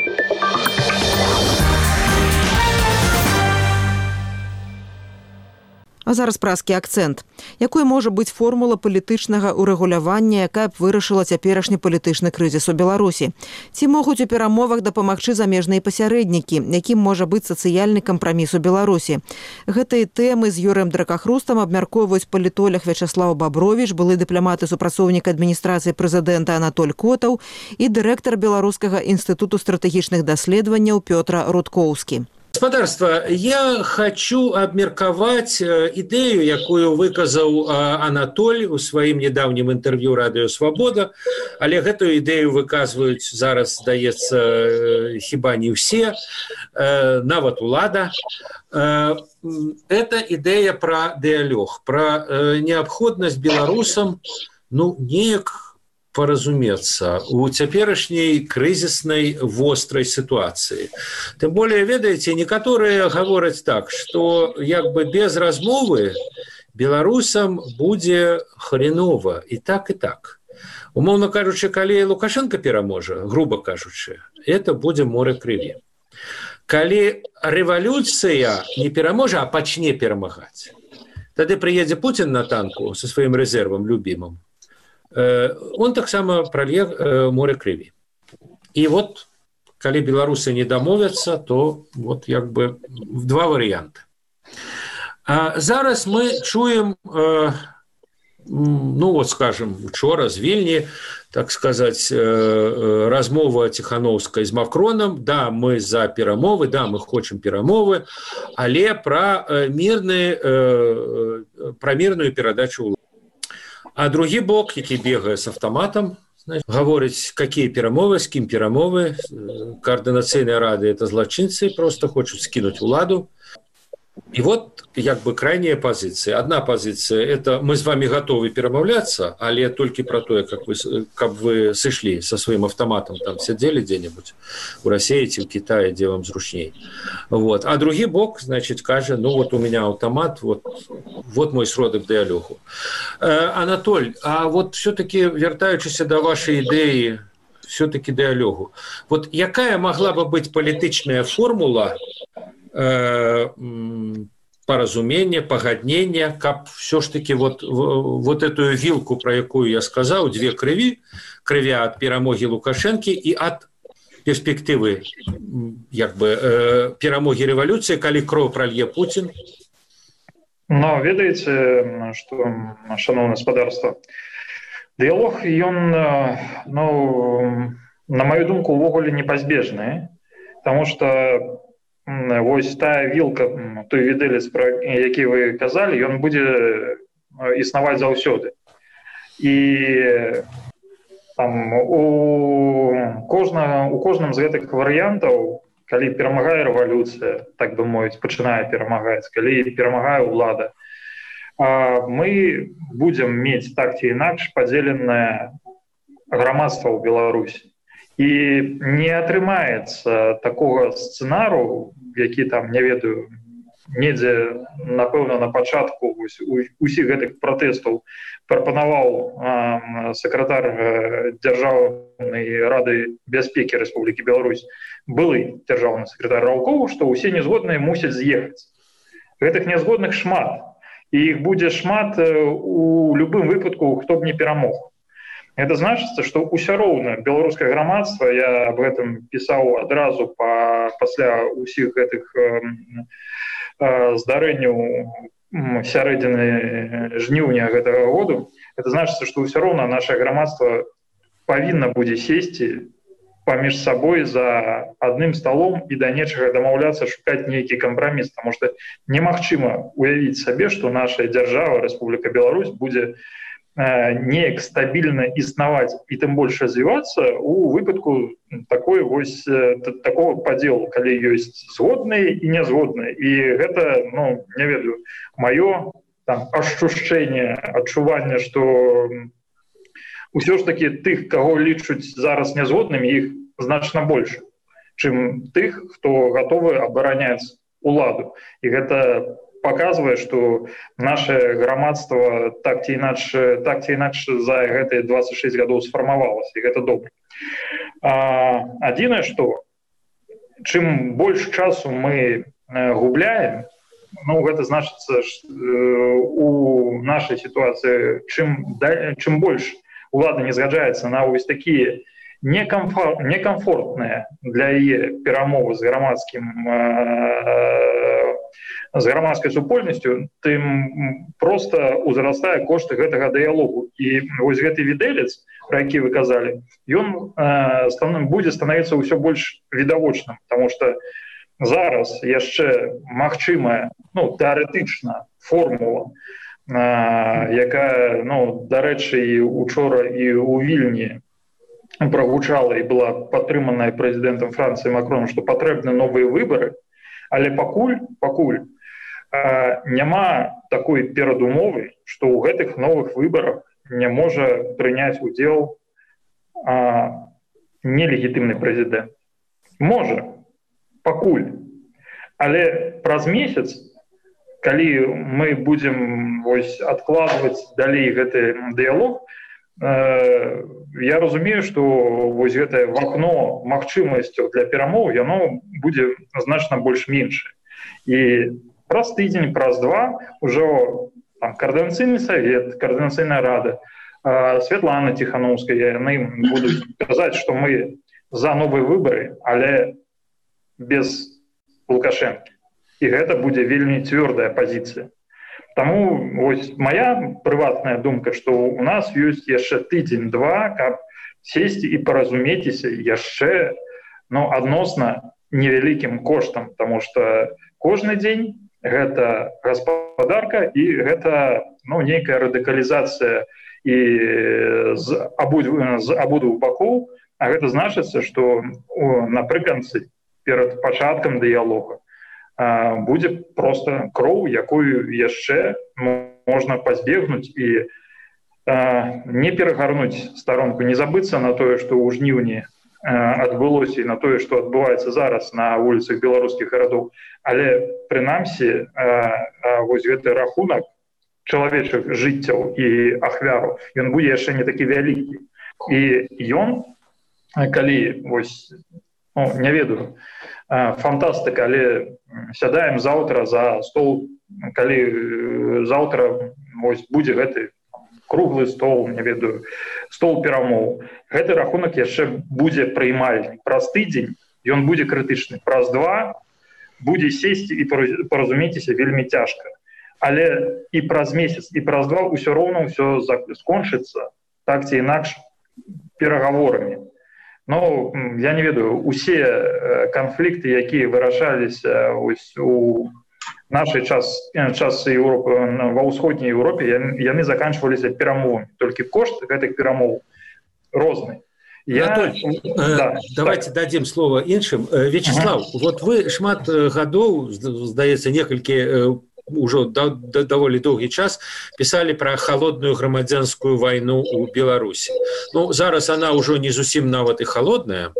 А зараз празкі акцэнт. Якой можа быць формула палітычнага урэгулявання, якая б вырашыла цяперашні палітычны крызіс у Беларусі? Ці могуць у перамовах дапамагчы замежныя пасярэднікі? Якім можа быць сацыяльны кампраміс у Беларусі? Гэтыя тэмы з Юрыем Дракахрустам абмяркоўваюць палітолог Вячаслав Бабровіч, былы дыпламат і супрацоўнік адміністрацыі прэзідэнта Анатоль Котаў і дырэктар Беларускага інстытуту стратэгічных даследаванняў Пётр Рудкоўскі. Господарство, я хочу абмеркаваць ідэю, якую выказаў Анатоль у сваім недаўнім інтэрв'ю Радыё Свабода, але гэтую ідэю выказваюць зараз, здаецца, хіба не ўсе, нават улада. Это ідэя пра дыялог, пра неабходнасць беларусам, неяк паразумецца у цяперашняй крызіснай вострай сітуацыі. Тым более, ведаеце, некаторыя гавораць так, што як бы без размовы беларусам будзе хренова і так і так. Умоўна кажучы, калі Лукашенко пераможа, груба кажучы, это будзе море крыві. Калі рэвалюцыя не пераможа, а пачне перамагаць, тады прыедзе Путін на танку со сваім рэзервам любімым, он таксама пролье море крыві. І вот, калі беларусы не дамовяцца, то вот як бы два варыянты. А зараз мы чуем, скажем, учора з Вільні, так сказать, размова Ціхановскай з Макроном. Да, мы за перамовы, да, мы хочам перамовы, але пра мірную перадачу ўлады. А другі бок, які бегае з аўтаматам, гаворыць, какие перамовы, з кім перамовы. Координацыйныя рады – это злачынцы, просто хочуць скінуць уладу. И вот як бы крайняя позиция. Одна позиция – это мы с вами готовы перамаўляцца, але только про то, как вы сышли со своим автоматом, там сидели где-нибудь у России, в Китае, где вам зручней. Вот. А другі бок, значит, кажа, вот у меня автомат, вот мой сродак дыялогу. Анатоль, а вот все-таки, вертаючыся до вашей идеи, все-таки дыялогу, вот якая могла бы быть палітычная формула паразумения, пагаднення, каб все ж таки вот эту вилку, про якую я сказал, две крыві, крывя от перамоги Лукашенко и от перспективы як бы перамоги революции, калі кроў пролье Путин. Но ведаеце, что, шановное господарство, дыялог, ён, на мою думку, увогуле непазбежны, потому что вось тая вілка, той відэлец, про які вы казалі, ён будзе існаваць заўсёды. І там у кожным з гэтых варыянтаў, калі перамагае рэвалюцыя, так бы мовіць, пачынае перамагаць, калі перамагае ўлада, мы будзем мець так ці інакш падзеленае грамадства ў Беларусі. І не атрымаецца такога сцэнару, які там, не ведаю, недзе, напэўна, на пачатку усіх гэтых пратэстаў прапанаваў сакратар Дзяржаўнай рады бяспекі Рэспублікі Беларусь, былы дзяржаўны сакратар Раўкоў, што ўсе нязгодныя мусяць з'ехаць. Гэтых нязгодных шмат, і іх будзе шмат у любым выпадку, хто б не перамог. Это значыцца, што ўсё роўна беларускае грамадства, я об гэтым пісаў адразу пасля ўсіх гэтых здарэнняў сярэдзіны жніўня гэтага году, это значыцца, што ўсё роўна наше грамадства павінна будзе сесці паміж сабой за адным сталом і да нечага дамаўляцца, шукаць нейкі кампраміс, таму што немагчыма уявіць сабе, што наша дзяржава, Рэспубліка Беларусь, будзе неяк стабільна існаваць і тым больш развівацца у выпадку такого падзелу, калі ёсць згодныя і нязгодныя. І гэта, не ведаю, маё адчуванне, што ўсё ж такі тых, каго лічуць зараз нязгоднымі, іх значна больш, чым тых, хто гатовы абараняць уладу. І гэта паказвае, што наше грамадства так ці інакш за гэтыя 26 гадоў сфармавалася, і гэта добра. Адзінае, што чым больш часу мы губляем, гэта значыцца у нашай сітуацыі, чым больш улада не згаджаецца на вось такія некамфортныя для яе перамовы з грамадскай супольнасцю, тым проста узрастае кошты гэтага дыялогу. І вось гэты відэлец, про які вы казалі, ён будзе становіцца ўсё больш відавочным, потому что зараз яшчэ магчымая, тэарэтычна формула, якая, дарэчы, і учора і ў Вільні прагучала і была падтрыманая прэзідэнтам Францыі Макроном, што патрэбны новыя выбары, але пакуль няма такой перадумовы, што ў гэтых новых выбарах не можа прыняць удзел нелегітымны прэзідэнт. Можа, пакуль. Але праз месяц, калі мы будзем адкладваць далей гэты дыялог, я разумею, што вось гэтае вакно магчымасцяў для перамоў, яно будзе значна больш меншае. І праз тыдзень, праз два ўжо координаційний совет, координаційна рада, Святлана Тихановская, яны будуць казаць, што мы за новыя выбары, але без Лукашэнкі. І гэта будзе вельмі цвёрдая пазіцыя. Таму вось моя прыватная думка, што у нас ёсць яшчэ тыдзень-два, каб сесці і паразумеціся яшчэ адносна невялікім коштам, таму што кожны дзень гэта гаспадарка і гэта нейкая радыкалізацыя і з абодвух бакоў, а гэта значыцца, што напрыканцы перад пачаткам дыялога будзе проста кроў, якую яшчэ можна пазбегнуць і не перагарнуць старонку, не забыцца на тое, што ў жніўні адбылося і на тое, што адбываецца зараз на вуліцах беларускіх гарадоў. Але, прынамсі, вось гэты рахунак чалавечых жыццяў і ахвяраў, ён будзе яшчэ не такі вялікі. І ён, калі, не ведаю, фантастыка, але сядаем заўтра за стол, калі заўтра будзе гэты круглы стол, не ведаю, стол перамоў. Гэты рахунак яшчэ будзе прыймальны. Праз тыдзень ён будзе крытычны. Праз два будзе сесці і паразумеціся вельмі цяжка. Але і праз месяц, і праз два ўсё роўна ўсё скончыцца так ці інакш перагаворамі. Я не ведаю, усе канфлікты, якія вырашаліся у нашай частцы Европы, ва ўсходняй Европе, яны заканчваліся перамовамі. Толькі кошт гэтых перамоў розны. Давайте дадим слово іншым. Вячеслав, вот вы шмат гадоў, здаецца, некалькі уже даволі доўгі час пісалі пра халодную грамадзянскую вайну ў Беларусі. Зараз она ўжо не зусім нават і халодная,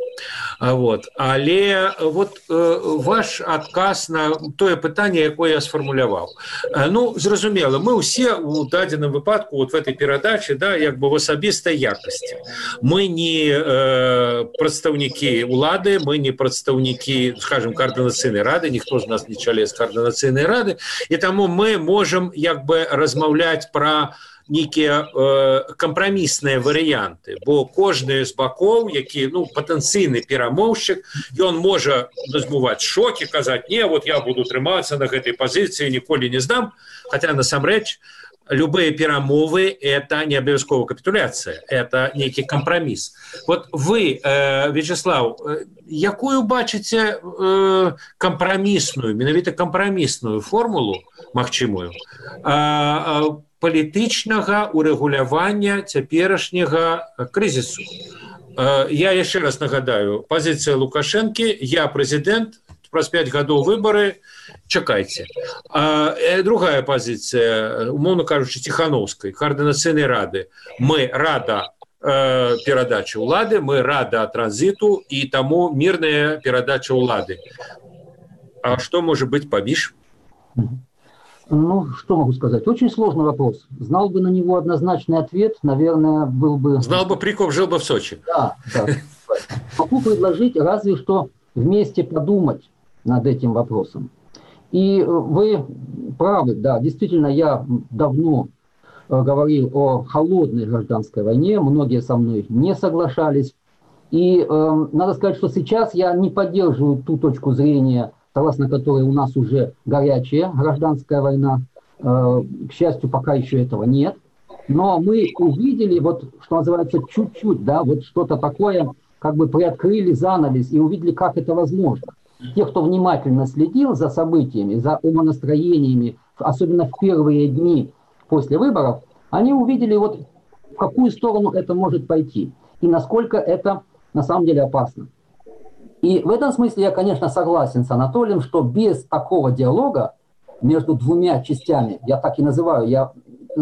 але ваш адказ на тое пытанне, якое я сфармуляваў. Зразумела, мы ўсе у дадзеным выпадку в этой перадачы в асабістай якасці. Мы не прадстаўнікі улады, мы не прадстаўнікі, скажем, координацыйнай рады, ніхто з нас не чалец координацыйнай рады, і таму мы можам размаўляць пра нейкія кампрамісныя варыянты, бо кожны з бакоў, які патэнцыйны перамоўшчык, ён можа назмуваць шокі, казаць: не, я буду трымацца на гэтай пазіцыі, ніколі не здам, хаця насамрэч любые перамовы – это не абавязкова капітуляцыя, это нейкі кампраміс. Вы, Вячеслав, якую бачыце кампрамісную, менавіта кампрамісную формулу, магчымую, палітычнага урэгулявання цяперашняга крызісу? Я яшчэ раз нагадаю, пазіцыя Лукашэнкі: я прэзідэнт, праз 5 гадоў выбары, чакайце. Другая пазіцыя, умоўна кажучы, Тихановскай, координацыйнай рады: мы рада перадачы ўлады, мы рада транзіту і таму мірная перадача ўлады. А что может быть паміж? Ну, что могу сказать? Очень сложный вопрос. Знал бы на него однозначный ответ, наверное, был бы... Знал бы Приков, жил бы в Сочи. Да. Могу предложить разве что вместе подумать над этим вопросом. И вы правы, да, действительно, я давно говорил о холодной гражданской войне, многие со мной не соглашались. И надо сказать, что сейчас я не поддерживаю ту точку зрения, согласно которой у нас уже горячая гражданская война. К счастью, пока еще этого нет. Но мы увидели, вот, что называется, чуть-чуть, да, вот что-то такое, как бы приоткрыли занавес и увидели, как это возможно. Те, кто внимательно следил за событиями, за умонастроениями, особенно в первые дни после выборов, они увидели, вот, в какую сторону это может пойти и насколько это на самом деле опасно. И в этом смысле я, конечно, согласен с Анатолием, что без такого диалога между двумя частями, я так и называю, я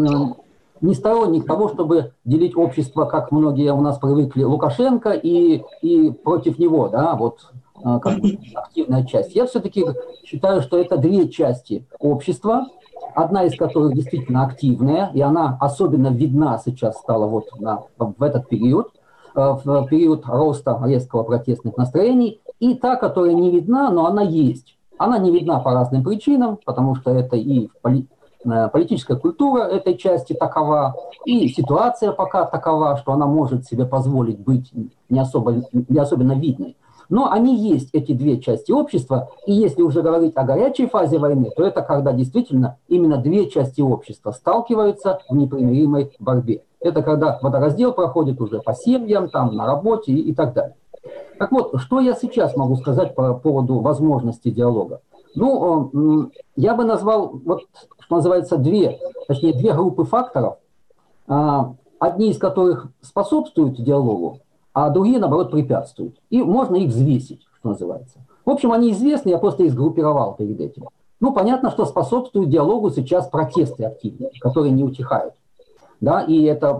не сторонник того, чтобы делить общество, как многие у нас привыкли, Лукашенко и против него, да, вот как активная часть. Я все-таки считаю, что это две части общества, одна из которых действительно активная, и она особенно видна сейчас стала вот в этот период, в период роста резкого протестных настроений, и та, которая не видна, но она есть. Она не видна по разным причинам, потому что это и политическая культура этой части такова, и ситуация пока такова, что она может себе позволить быть не особенно видной. Но они есть, эти две части общества, и если уже говорить о горячей фазе войны, то это когда действительно именно две части общества сталкиваются в непримиримой борьбе. Это когда водораздел проходит уже по семьям, там, на работе и так далее. Так вот, что я сейчас могу сказать по поводу возможности диалога? Ну, я бы назвал, вот, что называется, две группы факторов, одни из которых способствуют диалогу, а другие, наоборот, препятствуют. И можно их взвесить, что называется. В общем, они известны, я просто их сгруппировал перед этим. Ну, понятно, что способствуют диалогу сейчас протесты активные, которые не утихают. Да, и это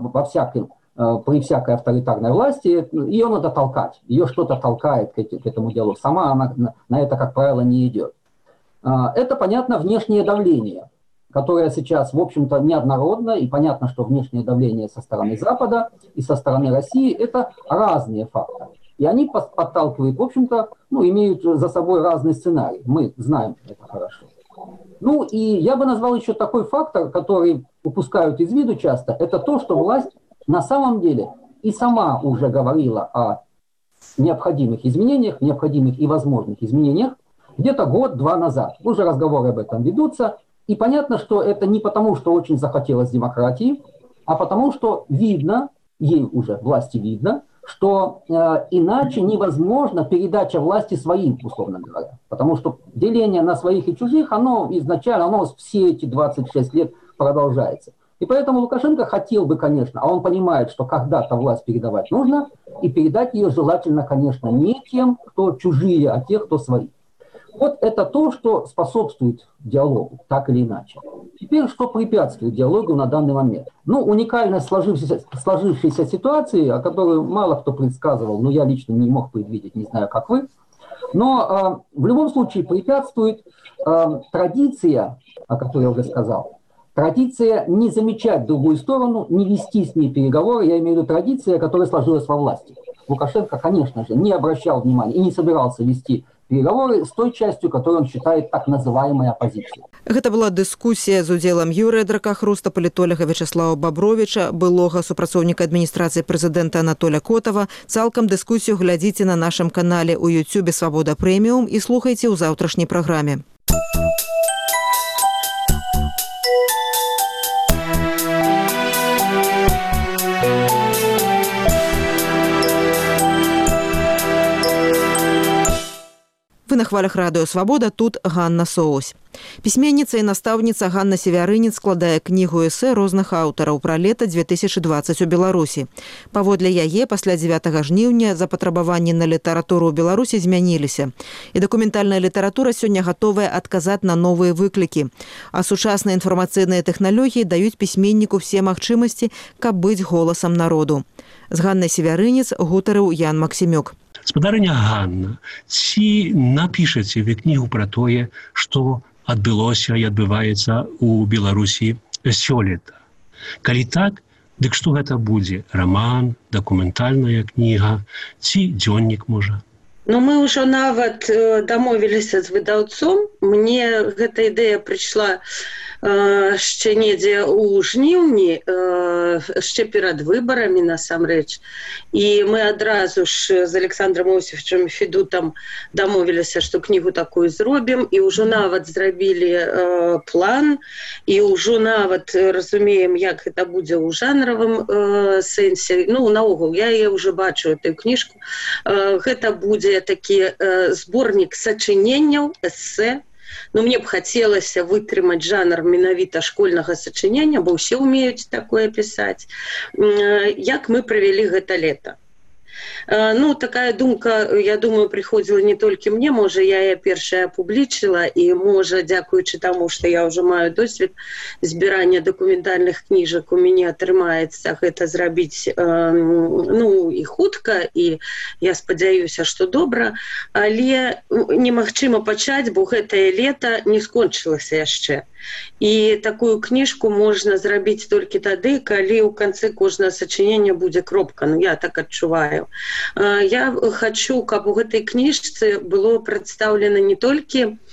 при всякой авторитарной власти ее надо толкать. Ее что-то толкает к этому диалогу. Сама она на это, как правило, не идет. Это, понятно, внешнее давление, которое сейчас, в общем-то, неоднородно. И понятно, что внешнее давление со стороны Запада и со стороны России – это разные факторы. И они подталкивают, в общем-то, ну, имеют за собой разный сценарий. Мы знаем это хорошо. Ну, и я бы назвал еще такой фактор, который упускают из виду часто, это то, что власть на самом деле и сама уже говорила о необходимых изменениях, необходимых и возможных изменениях где-то год-два назад. Уже разговоры об этом ведутся. И понятно, что это не потому, что очень захотелось демократии, а потому, что видно, ей уже власти видно, что иначе невозможно передача власти своим, условно говоря. Потому что деление на своих и чужих, оно изначально, оно все эти 26 лет продолжается. И поэтому Лукашенко хотел бы, конечно, а он понимает, что когда-то власть передавать нужно, и передать ее желательно, конечно, не тем, кто чужие, а тех, кто свои. Вот это то, что способствует диалогу, так или иначе. Теперь, что препятствует диалогу на данный момент? Ну, уникальность сложившейся ситуации, о которой мало кто предсказывал, но я лично не мог предвидеть, не знаю, как вы. Но в любом случае препятствует традиция, о которой я уже сказал. Традиция не замечать другую сторону, не вести с ней переговоры, я имею в виду традиция, которая сложилась во власти. Лукашенко, конечно же, не обращал внимания и не собирался вести переговоры с той частью, которую он считает так называемой оппозицией. Гэта была дыскусія з удзелам Юрыя Дракахруста, палітолага Вячеслава Бабровича, былога супрацоўніка адміністрацыі прэзідэнта Анатоля Котава. Цалкам дыскусію глядзіце на нашым канале ў YouTube «Свабода Прэміум» і слухайце ў заўтрашняй праграме. Вы на хвалях радыё «Свабода», тут Ганна Соось. Пісьменніца і настаўніца Ганна Севярынец складае кнігу эсэ розных аўтараў пра лета 2020 у Беларусі. Паводле яе, пасля 9 жніўня запатрабаванні на літаратуру ў Беларусі змяніліся. І дакументальная літаратура сёння гатовая адказаць на новыя выклікі. А сучасныя інфармацыйныя тэхналогіі даюць пісьменніку все магчымасці, каб быць голасам народу. З Ганнай Севярынец гутарыў Ян Максімюк. Спадарыня Ганна, ці напішаце вы кнігу пра тое, што адбылося і адбываецца ў Беларусі сёлета? Калі так, дык што гэта будзе? Раман, дакументальная кніга ці дзённік, можа? Ну, мы ўжо нават дамовіліся з выдаўцом. Мне гэта ідэя прыйшла яшчэ недзе ў жніўні, яшчэ перад выбарамі, насамрэч. І мы адразу ж з Александром Иосифовичем Федутам дамовіліся, што кнігу такую зробім, і ўжо нават зрабілі план, і ўжо нават разумеем, як гэта будзе ў жанравым сэнсе. Ну, наогул, я яе ўжо бачу, эту кніжку. Гэта будзе такі зборнік сачыненняў, эсэ. Ну, мне б хацелася вытрымаць жанр менавіта школьнага сачынення, бо ўсе ўмеюць такое пісаць. Як мы правялі гэта лета? Ну, такая думка, я думаю, прыходзіла не толькі мне, можа, я яе першая апублічыла, і можа, дзякуючы таму, што я ўжо маю досвед збірання дакументальных кніжак, у мяне атрымаецца гэта зрабіць, ну, і хутка, і я спадзяюся, што добра, але немагчыма пачаць, бо гэтае лета не скончылася яшчэ. І такую кніжку можна зрабіць толькі тады, калі ў канцы кожнага сачынення будзе кропка. Ну, я так адчуваю. Я хачу, каб у гэтай кніжцы было прадстаўлена не толькі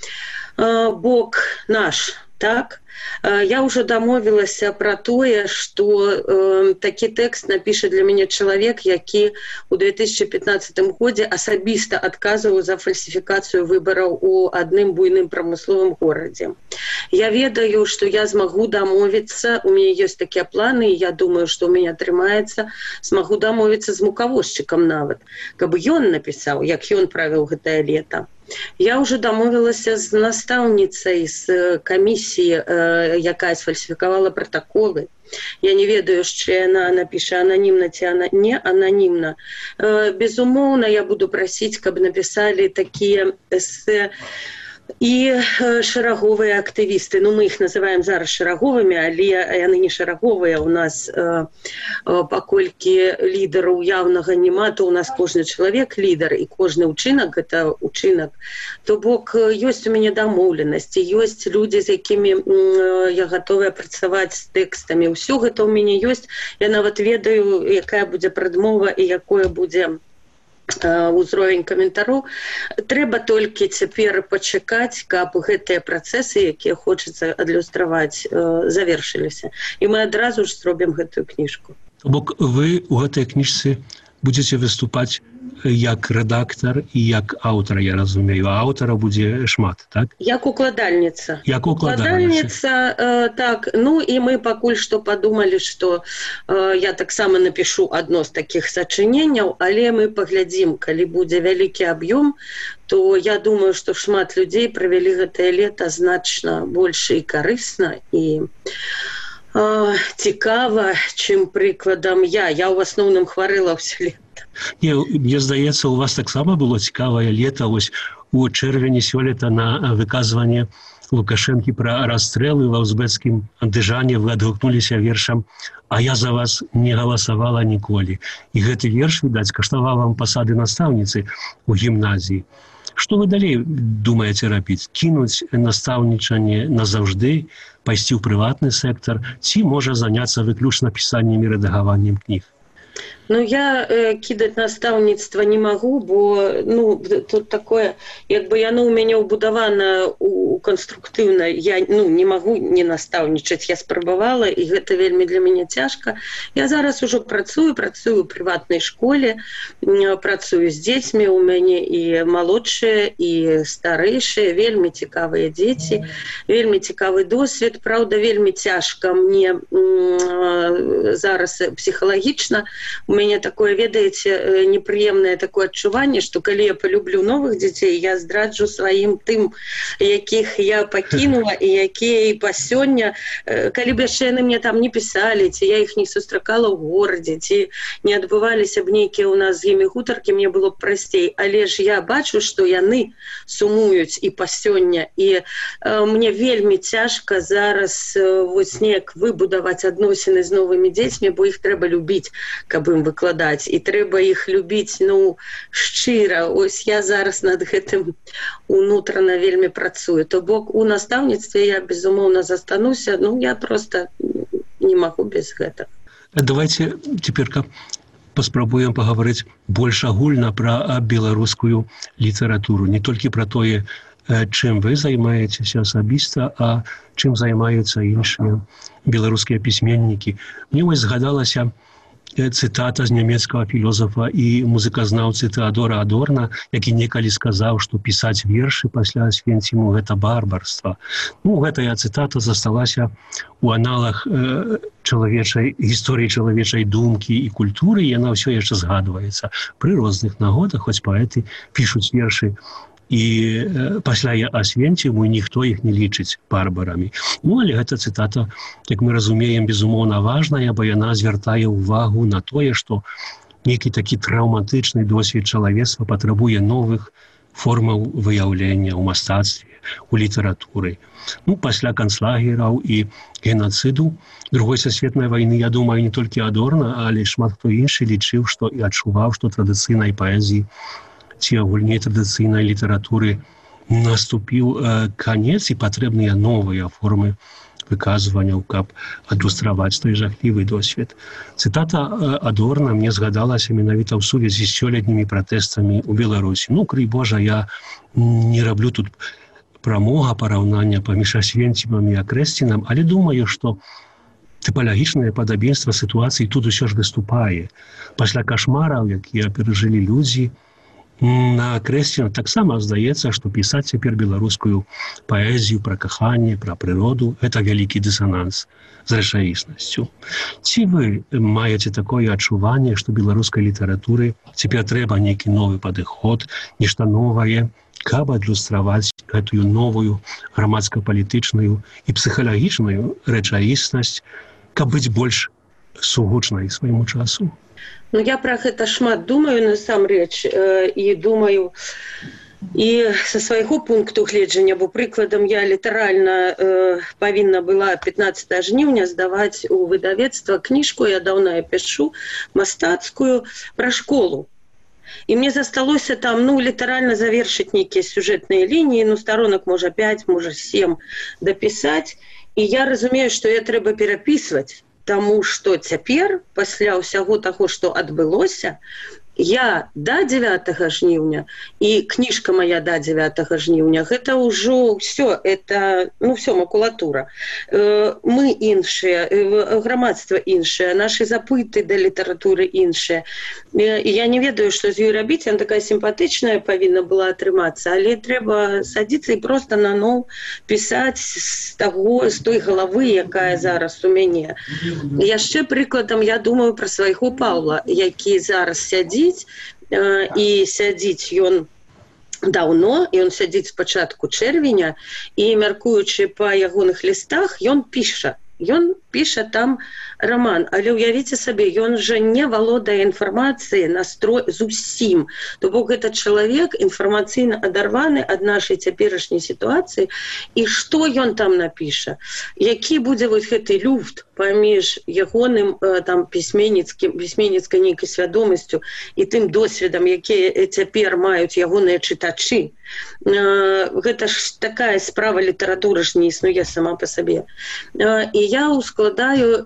бок наш, так? Я ўжо дамовілася пра тое, што такі тэкст напіша для мяне чалавек, які ў 2015 годзе асабіста адказваў за фальсіфікацыю выбараў у адным буйным прамысловым горадзе. Я ведаю, што я змагу дамовіцца, у мяне ёсць такія планы, і я думаю, што ў мяне атрымаецца, змагу дамовіцца з мукавозчыкам нават, каб ён напісаў, як ён правіў гэтае лета. Я ўжо дамовілася з настаўніцай з камісіі, якая сфальсіфікавала пратаколы. Я не ведаю, яшчэ яна напіша ананімна ці не ананімна. Безумоўна, я буду прасіць, каб напісалі такія эсэ і шараговыя актывісты. Ну, мы іх называем зараз шараговымі, але яны не шараговыя. У нас паколькі лідараў яўнага няма, то у нас кожны чалавек лідар, і кожны ўчынак – гэта ўчынак. То бок ёсць у мяне дамоўленасці, ёсць людзі, з якімі я гатовая працаваць з тэкстамі. Усё гэта ў мяне ёсць. Я нават ведаю, якая будзе прадмова і якое будзе узровень каментароў. Трэба толькі цяпер пачакаць, каб гэтыя працэсы, якія хочацца адлюстраваць, завершыліся. І мы адразу ж зробім гэтую кніжку. То бок вы ў гэтай кніжцы будзеце выступаць як рэдактар і як аўтар, я разумею, а аўтара будзе шмат, так? Як укладальніца. Як укладальніца, так. Ну, і мы пакуль што падумалі, што я таксама напішу адно з такіх сачыненняў, але мы паглядзім, калі будзе вялікі аб'ём, то я думаю, што шмат людзей правялі гэтае лета значна больш і карысна, і цікава, чым прыкладам я. Я ў асноўным хварэла ўсё лета. Не, мне здаецца, у вас таксама было цікавае лета. Вось у чэрвені сёлета на выказванне Лукашэнкі пра расстрэлы ва ўзбецкім Андыжане вы адгукнуліся вершам «А я за вас не галасавала ніколі». І гэты верш, відаць, каштаваў вам пасады настаўніцы ў гімназіі. Што вы далей думаеце рабіць? Кінуць настаўнічанне назаўжды, пайсці ў прыватны сектар, ці можа заняцца выключна пісаннем і рэдагаваннем кніг? Ну, я кідаць настаўніцтва не магу, бо, ну, тут такое, як бы яно ў мяне ўбудавана ў конструктыўна я не магу не настаўнічаць, я спрабавала, і гэта вельмі для мяне цяжка. Я зараз ужо працую ў прыватнай школе, працую з дзецьмі, у мяне і малодшыя, і старэйшыя, вельмі цікавыя дзеці, вельмі цікавы досвед. Праўда, вельмі цяжка мне зараз псіхалагічна. У мяне такое, ведаеце, непрыемнае такое адчуванне, што калі я полюблю новых дзяцей, я здраджу сваім тым, якіх я пакінула і якія і па сёння, калі б яшчэ яны мне там не пісалі, ці я іх не сустракала ў горадзе, ці не адбываліся б нейкія ў нас з імі гутаркі, мне было б прасцей. Але ж я бачу, што яны сумуюць і па сёння. І мне вельмі цяжка зараз вось неяк выбудаваць адносіны з новымі дзецьмі, бо іх трэба любіць, каб ім выкладаць. І трэба іх любіць, шчыра. Ось я зараз над гэтым унутрана вельмі працую. То бок у настаўніцтве я, безумоўна, застануся, я просто не магу без гэтага. Давайте цяпер паспрабуем паговорыць больш агульна пра беларускую літаратуру. Не толькі пра тое, чым вы займаецеся асабіста, а чым займаюцца іншыя беларускія пісьменнікі. Мне вось згадалася цытата з нямецкага філосафа і музыказнаўцы Тэадора Адорна, які некалі сказаў, што пісаць вершы пасля Асвенціму – гэта барбарства. Гэтая цытата засталася ў аналах гісторыі чалавечай думкі і культуры, і яна ўсё яшчэ згадваецца. Пры розных нагодах, хоць паэты пішуць вершы і пасля Асвенціму, ніхто іх не лічыць барбарамі. Але гэта цытата, як мы разумеем, безумоўна важная, бо яна звяртае ўвагу на тое, што нейкі такі траўматычны досвед чалавецтва патрабуе новых формаў выяўлення ў мастацтве, у літаратуры. Пасля канцлагераў і генацыду Другой сусветнай вайны, я думаю, не толькі Адорна, але шмат хто іншы лічыў, што і адчуваў, што традыцыйнай паэзіі ці агульней традыцыйнай літаратуры наступіў канец і патрэбныя новыя формы выказванняў, каб адлюстраваць той жахлівы досвед. Цытата Адорна мне згадалася менавіта ў сувязі з сёлетнімі пратэстамі ў Беларусі. Крый Божа, я не раблю тут прамога параўнання паміж Асвенцімам і Акрэсцінам, але думаю, што тыпалагічнае падабенства сітуацыі тут усё ж выступае. Пасля кашмараў, якія перажылі людзі, на Акрэсціна таксама здаецца, што пісаць цяпер беларускую паэзію пра каханне, пра прыроду – гэта вялікі дысананс з рэчаіснасцю. Ці вы маеце такое адчуванне, што беларускай літаратуры цяпер трэба нейкі новы падыход, нешта новае, каб адлюстраваць гэтую новую грамадска-палітычную і псіхалагічную рэчаіснасць, каб быць больш сугучнай свайму часу? Я пра гэта шмат думаю, насамрэч, і думаю і са свайго пункту гледжання, бо прыкладам я літаральна павінна была 15 жніўня здаваць у выдавецтва кніжку, я даўно пішу, мастацкую, пра школу. І мне засталося там, літаральна завершыць нейкія сюжэтныя лініі, старонак, можа, 5, можа, 7 дапісаць, і я разумею, што я трэба перапісваць. Таму што цяпер, пасля ўсяго таго, што адбылося, я да 9 жніўня і кніжка моя да 9 жніўня, гэта ўжо ўсё, это, ўсё макулатура. Мы іншыя, грамадства іншае, нашы запыты да літаратуры іншыя. Я не ведаю, што з ёй рабіць, яна такая сімпатычная павінна была атрымацца, але трэба садзіцца і проста наноў пісаць з той галавы, якая зараз у мяне. Яшчэ прыкладам я думаю пра свайго Паўла, які зараз сядзіць, і сядзіць ён даўно, і ён сядзіць з пачатку чэрвеня, і мяркуючы па ягоных лістах, ён піша там роман, але уявіце сабе, ён жа не валодае інфармацыяй зусім. То бок гэта чалавек інфармацыйна адарваны ад нашай цяперашняй сітуацыі, і што ён там напіша? Які будзе вось гэты люфт паміж ягоным пісьменніцкай нейкай свядомасцю і тым досведам, якія цяпер маюць ягоныя чытачы? Гэта ж такая справа, літаратура ж не існуе сама па сабе. І я ускладаю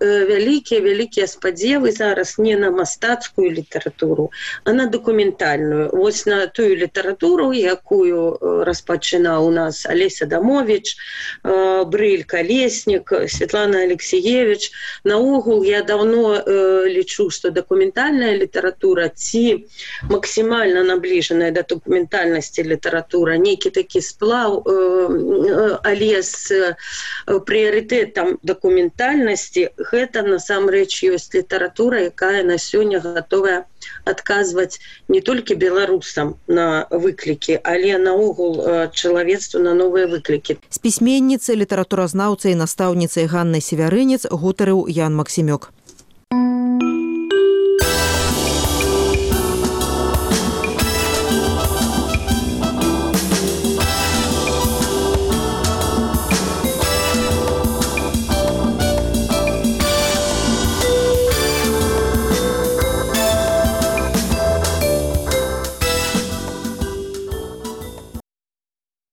вялікія спадзевы зараз не на мастацкую літаратуру, а на дакументальную. Вось на тую літаратуру, якую распачынаў у нас Алеся Адамович, Брыль Калеснік, Светлана Алексеевич. Наогул я давно лічу, што дакументальная літаратура ці максімальна набліжаная да дакументальнасці літаратура, нейкі такі сплаў, але з прыярытэтам дакументальнасці, гэта насамрэч ёсць літаратура, якая на сёння гатовая адказваць не толькі беларусам на выклікі, але наогул чалавецтву на новыя выклікі. З пісьменніцай, літаратуразнаўцай і настаўніцай Ганнай Севярынец гутарыў Ян Максімёк.